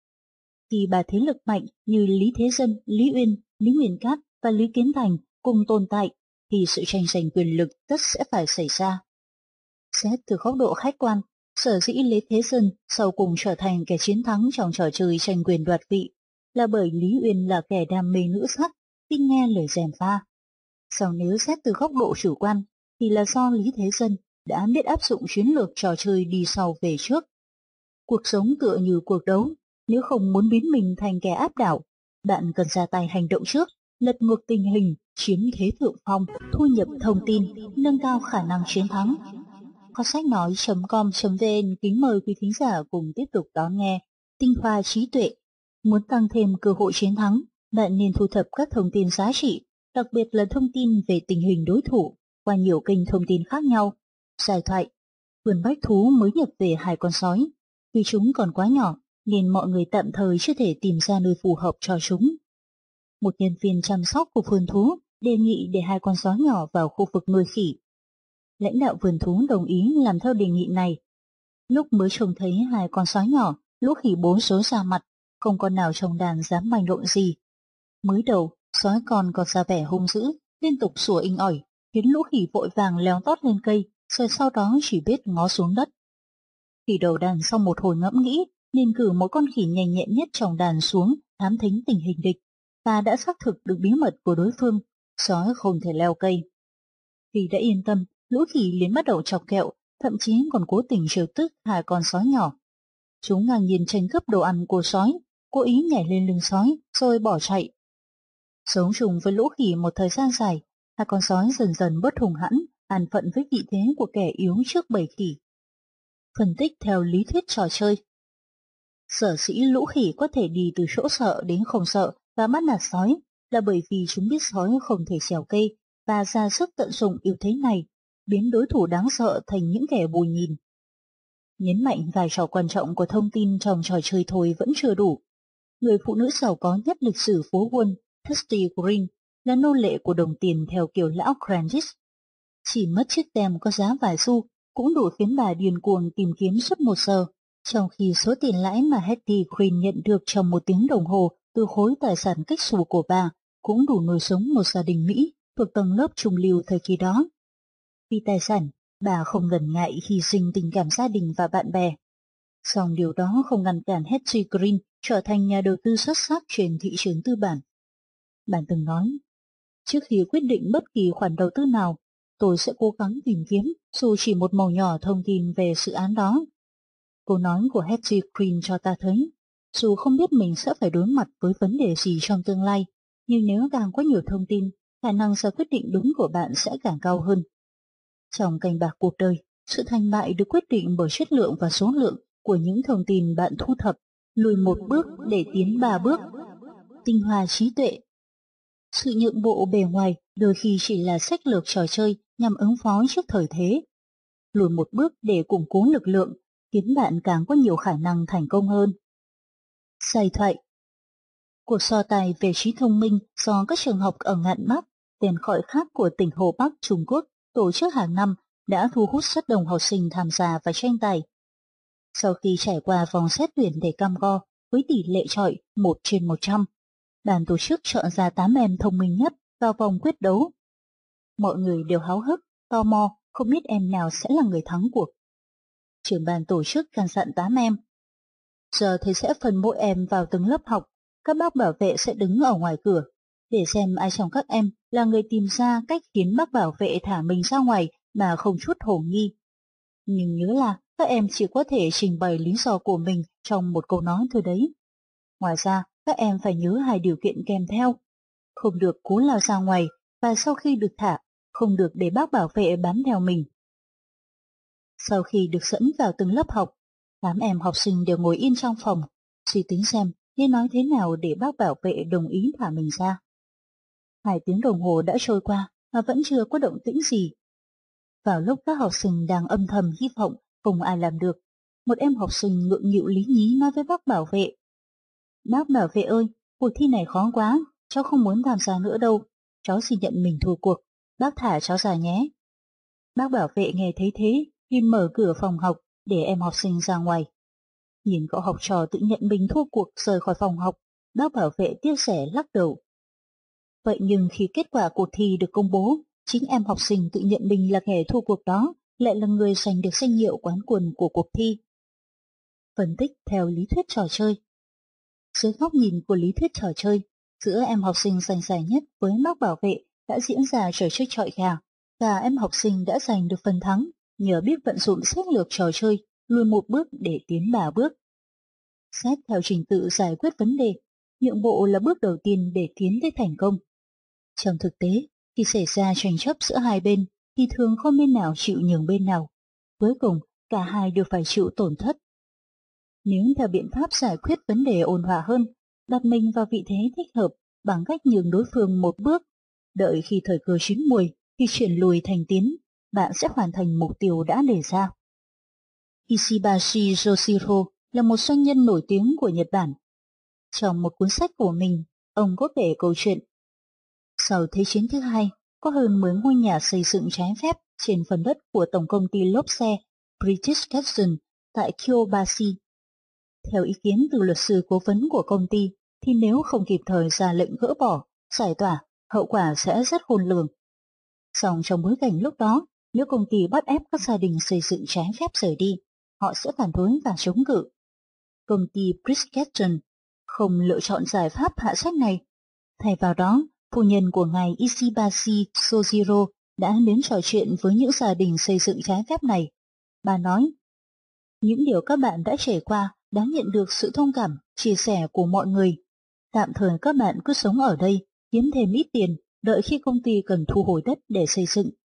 Khi ba thế lực mạnh như Lý Thế Dân, Lý Uyên, Lý Nguyên Cát và Lý Kiến Thành cùng tồn tại, thì sự tranh giành quyền lực tất sẽ phải xảy ra. Xét từ góc độ khách quan, sở dĩ Lý Thế Dân sau cùng trở thành kẻ chiến thắng trong trò chơi tranh quyền đoạt vị là bởi Lý Uyên là kẻ đam mê nữ sắc, tin nghe lời gièm pha. Sau nếu xét từ góc độ chủ quan, thì là do Lý Thế Dân đã biết áp dụng chiến lược trò chơi đi sau về trước. Cuộc sống tựa như cuộc đấu, nếu không muốn biến mình thành kẻ áp đảo, bạn cần ra tay hành động trước, lật ngược tình hình, chiếm thế thượng phong, thu nhập thông tin, nâng cao khả năng chiến thắng. Kho sách nói chấm com chấm vn kính mời quý thính giả cùng tiếp tục đón nghe Tinh hoa trí tuệ. Muốn tăng thêm cơ hội chiến thắng, bạn nên thu thập các thông tin giá trị, đặc biệt là thông tin về tình hình đối thủ qua nhiều kênh thông tin khác nhau. Giải thoại, vườn bách thú mới nhập về hai con sói, vì chúng còn quá nhỏ nên mọi người tạm thời chưa thể tìm ra nơi phù hợp cho chúng. Một nhân viên chăm sóc của vườn thú đề nghị để hai con sói nhỏ vào khu vực nuôi khỉ. Lãnh đạo vườn thú đồng ý làm theo đề nghị này. Lúc mới trông thấy hai con sói nhỏ, lũ khỉ bố rối ra mặt, không con nào trong đàn dám manh động gì. Mới đầu, sói con còn ra vẻ hung dữ, liên tục sủa inh ỏi, khiến lũ khỉ vội vàng leo tót lên cây, rồi sau đó chỉ biết ngó xuống đất. Khỉ đầu đàn sau một hồi ngẫm nghĩ, nên cử một con khỉ nhanh nhẹn nhất trong đàn xuống thám thính tình hình địch, và đã xác thực được bí mật của đối phương, sói không thể leo cây. Vì đã yên tâm, lũ khỉ liền bắt đầu chọc kẹo, thậm chí còn cố tình trêu tức hai con sói nhỏ. Chúng ngang nhiên tranh cướp đồ ăn của sói, cố ý nhảy lên lưng sói rồi bỏ chạy. Sống chung với lũ khỉ một thời gian dài, hai con sói dần dần bớt hung hãn an phận với vị thế của kẻ yếu trước bầy khỉ. Phân tích theo lý thuyết trò chơi. Sở dĩ lũ khỉ có thể đi từ chỗ sợ đến không sợ và bắt nạt sói là bởi vì chúng biết sói không thể trèo cây và ra sức tận dụng ưu thế này, biến đối thủ đáng sợ thành những kẻ bùi nhìn. Nhấn mạnh vai trò quan trọng của thông tin trong trò chơi thôi vẫn chưa đủ. Người phụ nữ giàu có nhất lịch sử phố Wall, Thirsty Green, là nô lệ của đồng tiền theo kiểu lão Grandis. Chỉ mất chiếc tem có giá vài xu cũng đủ khiến bà điên cuồng tìm kiếm suốt một giờ, trong khi số tiền lãi mà Hetty Green nhận được trong một tiếng đồng hồ từ khối tài sản cách xù của bà cũng đủ nuôi sống một gia đình Mỹ thuộc tầng lớp trung lưu thời kỳ đó. Vì tài sản, bà không ngần ngại hy sinh tình cảm gia đình và bạn bè. Song điều đó không ngăn cản Hetty Green trở thành nhà đầu tư xuất sắc trên thị trường tư bản. Bà từng nói, trước khi quyết định bất kỳ khoản đầu tư nào, tôi sẽ cố gắng tìm kiếm dù chỉ một mẩu nhỏ thông tin về dự án đó. Câu nói của Hetty Green cho ta thấy, dù không biết mình sẽ phải đối mặt với vấn đề gì trong tương lai, nhưng nếu càng có nhiều thông tin, khả năng ra quyết định đúng của bạn sẽ càng cao hơn. Trong canh bạc cuộc đời, sự thành bại được quyết định bởi chất lượng và số lượng của những thông tin bạn thu thập, lùi một bước để tiến ba bước. Tinh hoa trí tuệ. Sự nhượng bộ bề ngoài đôi khi chỉ là sách lược trò chơi nhằm ứng phó trước thời thế. Lùi một bước để củng cố lực lượng khiến bạn càng có nhiều khả năng thành công hơn. Giai thoại. Cuộc so tài về trí thông minh do các trường học ở Ngạn Bắc, tên gọi khác của tỉnh Hồ Bắc, Trung Quốc, tổ chức hàng năm đã thu hút rất đông học sinh tham gia và tranh tài. Sau khi trải qua vòng xét tuyển để cam go với tỷ lệ chọi một trên một trăm, ban tổ chức chọn ra tám em thông minh nhất vào vòng quyết đấu. Mọi người đều háo hức, tò mò, không biết em nào sẽ là người thắng cuộc. Trưởng ban tổ chức căn dặn tám em. Giờ thầy sẽ phân mỗi em vào từng lớp học, các bác bảo vệ sẽ đứng ở ngoài cửa, để xem ai trong các em là người tìm ra cách khiến bác bảo vệ thả mình ra ngoài mà không chút hồ nghi. Nhưng nhớ là các em chỉ có thể trình bày lý do của mình trong một câu nói thôi đấy. Ngoài ra, các em phải nhớ hai điều kiện kèm theo. Không được cố lao ra ngoài và sau khi được thả, không được để bác bảo vệ bám theo mình. Sau khi được dẫn vào từng lớp học, tám em học sinh đều ngồi yên trong phòng, suy tính xem nên nói thế nào để bác bảo vệ đồng ý thả mình ra. Hai tiếng đồng hồ đã trôi qua mà vẫn chưa có động tĩnh gì. Vào lúc các học sinh đang âm thầm hy vọng không ai làm được, một em học sinh ngượng nghịu lý nhí nói với bác bảo vệ. Bác bảo vệ ơi, cuộc thi này khó quá, cháu không muốn tham gia nữa đâu, cháu xin nhận mình thua cuộc, bác thả cháu ra nhé. Bác bảo vệ nghe thấy thế, liền mở cửa phòng học để em học sinh ra ngoài. Nhìn cậu học trò tự nhận mình thua cuộc rời khỏi phòng học, bác bảo vệ tiếc rẻ lắc đầu. Vậy nhưng khi kết quả cuộc thi được công bố, chính em học sinh tự nhận mình là kẻ thua cuộc đó lại là người giành được danh hiệu quán quân của cuộc thi. Phân tích theo lý thuyết trò chơi. Dưới góc nhìn của lý thuyết trò chơi, giữa em học sinh giành giải nhất với bác bảo vệ đã diễn ra trò chơi chọi gà, và em học sinh đã giành được phần thắng nhờ biết vận dụng sách lược trò chơi, lùi một bước để tiến ba bước. Xét theo trình tự giải quyết vấn đề, nhượng bộ là bước đầu tiên để tiến tới thành công. Trong thực tế, khi xảy ra tranh chấp giữa hai bên, thì thường không bên nào chịu nhường bên nào. Cuối cùng, cả hai đều phải chịu tổn thất. Nếu theo biện pháp giải quyết vấn đề ôn hòa hơn, đặt mình vào vị thế thích hợp bằng cách nhường đối phương một bước, đợi khi thời cơ chín muồi, khi chuyển lùi thành tiến, bạn sẽ hoàn thành mục tiêu đã đề ra. Ishibashi Yoshiro là một doanh nhân nổi tiếng của Nhật Bản. Trong một cuốn sách của mình, ông có kể câu chuyện. Sau Thế chiến thứ hai, có hơn mười ngôi nhà xây dựng trái phép trên phần đất của tổng công ty lốp xe British Gatson tại Kyobashi. Theo ý kiến từ luật sư cố vấn của công ty, thì nếu không kịp thời ra lệnh gỡ bỏ, giải tỏa, hậu quả sẽ rất khôn lường. Song trong bối cảnh lúc đó, nếu công ty bắt ép các gia đình xây dựng trái phép rời đi, họ sẽ phản đối và chống cự. Công ty Bridgestone không lựa chọn giải pháp hạ sách này. Thay vào đó, phu nhân của ngài Ishibashi Sojiro đã đến trò chuyện với những gia đình xây dựng trái phép này. Bà nói, những điều các bạn đã trải qua đã nhận được sự thông cảm, chia sẻ của mọi người. Tạm thời các bạn cứ sống ở đây, kiếm thêm ít tiền, đợi khi công ty cần thu hồi đất để xây dựng,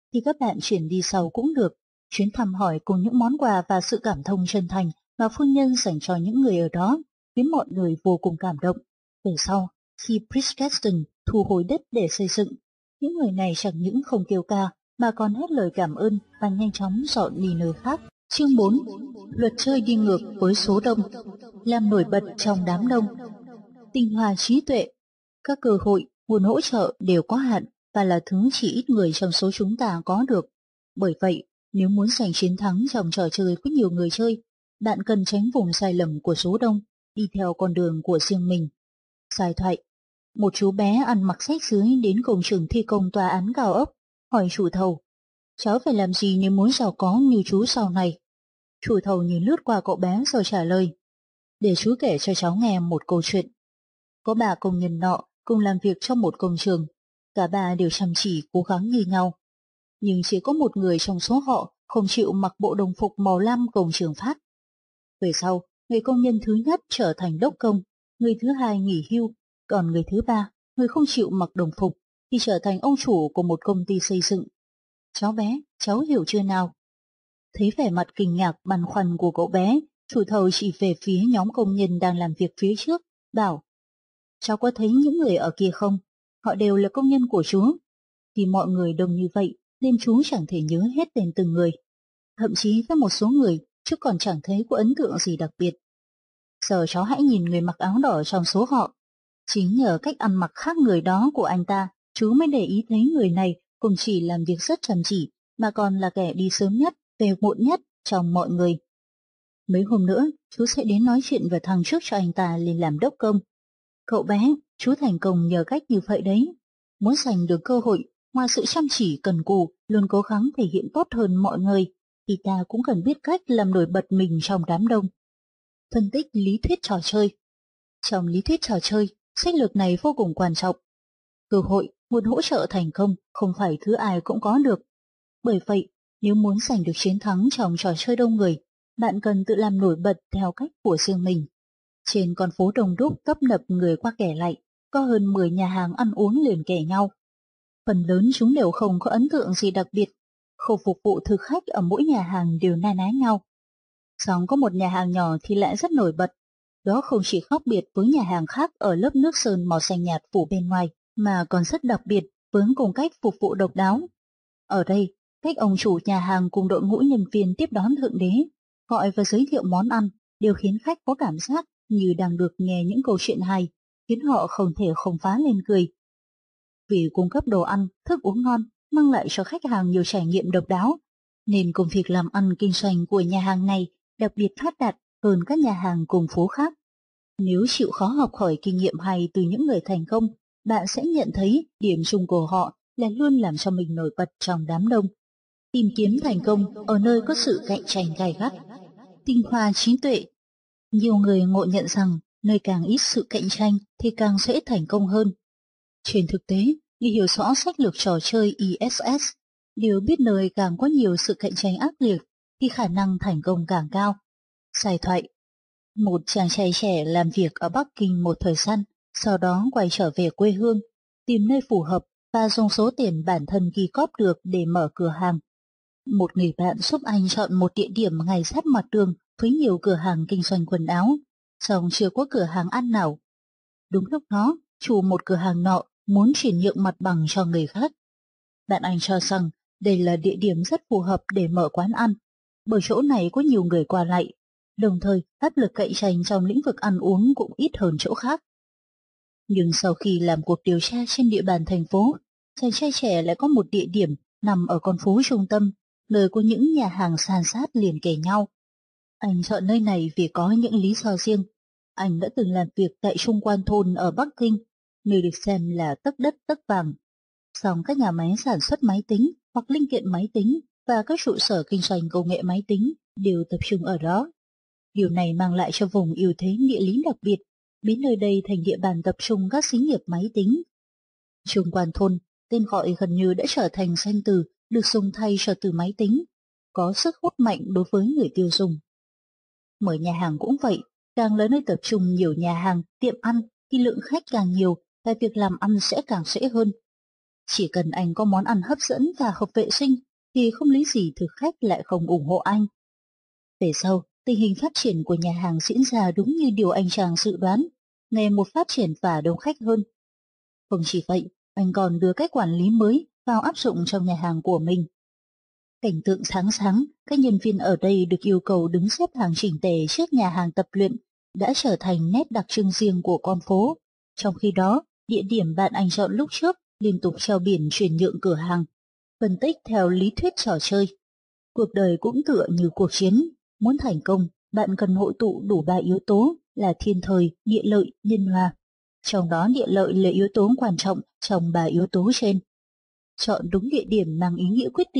thì các bạn chuyển đi sau cũng được. Chuyến thăm hỏi cùng những món quà và sự cảm thông chân thành mà phu nhân dành cho những người ở đó khiến mọi người vô cùng cảm động. Về sau, khi Bridgerton thu hồi đất để xây dựng, những người này chẳng những không kêu ca mà còn hết lời cảm ơn và nhanh chóng dọn đi nơi khác. Chương bốn. Luật chơi đi ngược với số đông, làm nổi bật trong đám đông. Tinh hoa trí tuệ. Các cơ hội, nguồn hỗ trợ đều có hạn và là thứ chỉ ít người trong số chúng ta có được. Bởi vậy, nếu muốn giành chiến thắng trong trò chơi có nhiều người chơi, bạn cần tránh vùng sai lầm của số đông, đi theo con đường của riêng mình. Giải thoại. Một chú bé ăn mặc rách rưới đến công trường thi công tòa án cao ốc, hỏi chủ thầu: cháu phải làm gì nếu muốn giàu có như chú sau này? Chủ thầu nhìn lướt qua cậu bé rồi trả lời: để chú kể cho cháu nghe một câu chuyện. Có ba công nhân nọ cùng làm việc trong một công trường, cả ba đều chăm chỉ cố gắng như nhau. Nhưng chỉ có một người trong số họ không chịu mặc bộ đồng phục màu lam công trường phát. Về sau, người công nhân thứ nhất trở thành đốc công, người thứ hai nghỉ hưu, còn người thứ ba, người không chịu mặc đồng phục, thì trở thành ông chủ của một công ty xây dựng. Cháu bé, cháu hiểu chưa nào? Thấy vẻ mặt kinh ngạc băn khoăn của cậu bé, chủ thầu chỉ về phía nhóm công nhân đang làm việc phía trước, bảo: cháu có thấy những người ở kia không? Họ đều là công nhân của chú. Vì mọi người đông như vậy nên chú chẳng thể nhớ hết tên từng người. Thậm chí với một số người, chú còn chẳng thấy có ấn tượng gì đặc biệt. Giờ cháu hãy nhìn người mặc áo đỏ trong số họ. Chính nhờ cách ăn mặc khác người đó của anh ta, chú mới để ý thấy người này không chỉ làm việc rất chăm chỉ, mà còn là kẻ đi sớm nhất, về muộn nhất trong mọi người. Mấy hôm nữa, chú sẽ đến nói chuyện và thăng chức cho anh ta lên làm đốc công. Cậu bé, chú thành công nhờ cách như vậy đấy. Muốn giành được cơ hội, ngoài sự chăm chỉ cần cù, luôn cố gắng thể hiện tốt hơn mọi người, thì ta cũng cần biết cách làm nổi bật mình trong đám đông. Phân tích lý thuyết trò chơi. Trong lý thuyết trò chơi, sách lược này vô cùng quan trọng. Cơ hội, nguồn hỗ trợ thành công không phải thứ ai cũng có được. Bởi vậy, nếu muốn giành được chiến thắng trong trò chơi đông người, bạn cần tự làm nổi bật theo cách của riêng mình. Trên con phố đông đúc tấp nập người qua kẻ lại, có hơn mười nhà hàng ăn uống liền kề nhau. Phần lớn chúng đều không có ấn tượng gì đặc biệt, khâu phục vụ thực khách ở mỗi nhà hàng đều na ná nhau. Song có một nhà hàng nhỏ thì lại rất nổi bật, đó không chỉ khác biệt với nhà hàng khác ở lớp nước sơn màu xanh nhạt phủ bên ngoài, mà còn rất đặc biệt với cùng cách phục vụ độc đáo. Ở đây, cách ông chủ nhà hàng cùng đội ngũ nhân viên tiếp đón thượng đế, gọi và giới thiệu món ăn đều khiến khách có cảm giác như đang được nghe những câu chuyện hay, khiến họ không thể không phá lên cười. Vì cung cấp đồ ăn, thức uống ngon, mang lại cho khách hàng nhiều trải nghiệm độc đáo, nên công việc làm ăn kinh doanh của nhà hàng này đặc biệt phát đạt hơn các nhà hàng cùng phố khác. Nếu chịu khó học hỏi kinh nghiệm hay từ những người thành công, bạn sẽ nhận thấy điểm chung của họ là luôn làm cho mình nổi bật trong đám đông. Tìm kiếm thành công ở nơi có sự cạnh tranh gay gắt. Tinh hoa trí tuệ. Nhiều người ngộ nhận rằng nơi càng ít sự cạnh tranh thì càng dễ thành công hơn. Trên thực tế, để hiểu rõ sách lược trò chơi E S S, đều biết nơi càng có nhiều sự cạnh tranh ác liệt thì khả năng thành công càng cao. Giải thoại. Một chàng trai trẻ làm việc ở Bắc Kinh một thời gian, sau đó quay trở về quê hương, tìm nơi phù hợp và dùng số tiền bản thân ghi góp được để mở cửa hàng. Một người bạn giúp anh chọn một địa điểm ngay sát mặt đường với nhiều cửa hàng kinh doanh quần áo, song chưa có cửa hàng ăn nào. Đúng lúc đó, chủ một cửa hàng nọ muốn chuyển nhượng mặt bằng cho người khác. Bạn anh cho rằng đây là địa điểm rất phù hợp để mở quán ăn, bởi chỗ này có nhiều người qua lại, đồng thời áp lực cạnh tranh trong lĩnh vực ăn uống cũng ít hơn chỗ khác. Nhưng sau khi làm cuộc điều tra trên địa bàn thành phố, chàng trai trẻ lại có một địa điểm nằm ở con phố trung tâm, nơi có những nhà hàng san sát liền kề nhau. Anh chọn nơi này vì có những lý do riêng. Anh đã từng làm việc tại Trung Quan Thôn ở Bắc Kinh, nơi được xem là tấc đất tấc vàng. Song các nhà máy sản xuất máy tính hoặc linh kiện máy tính và các trụ sở kinh doanh công nghệ máy tính đều tập trung ở đó. Điều này mang lại cho vùng ưu thế địa lý đặc biệt, biến nơi đây thành địa bàn tập trung các xí nghiệp máy tính. Trung Quan Thôn, tên gọi gần như đã trở thành danh từ được dùng thay cho từ máy tính, có sức hút mạnh đối với người tiêu dùng. Mở nhà hàng cũng vậy, càng là nơi tập trung nhiều nhà hàng, tiệm ăn thì lượng khách càng nhiều và việc làm ăn sẽ càng dễ hơn. Chỉ cần anh có món ăn hấp dẫn và hợp vệ sinh thì không lý gì thực khách lại không ủng hộ anh. Về sau, tình hình phát triển của nhà hàng diễn ra đúng như điều anh chàng dự đoán, ngày một phát triển và đông khách hơn. Không chỉ vậy, anh còn đưa cách quản lý mới vào áp dụng trong nhà hàng của mình. Cảnh tượng sáng sáng, các nhân viên ở đây được yêu cầu đứng xếp hàng chỉnh tề trước nhà hàng tập luyện đã trở thành nét đặc trưng riêng của con phố. Trong khi đó, địa điểm bạn anh chọn lúc trước liên tục treo biển chuyển nhượng cửa hàng. Phân tích theo lý thuyết trò chơi. Cuộc đời cũng tựa như cuộc chiến. Muốn thành công, bạn cần hội tụ đủ ba yếu tố là thiên thời, địa lợi, nhân hòa. Trong đó địa lợi là yếu tố quan trọng trong ba yếu tố trên. Chọn đúng địa điểm mang ý nghĩa quyết định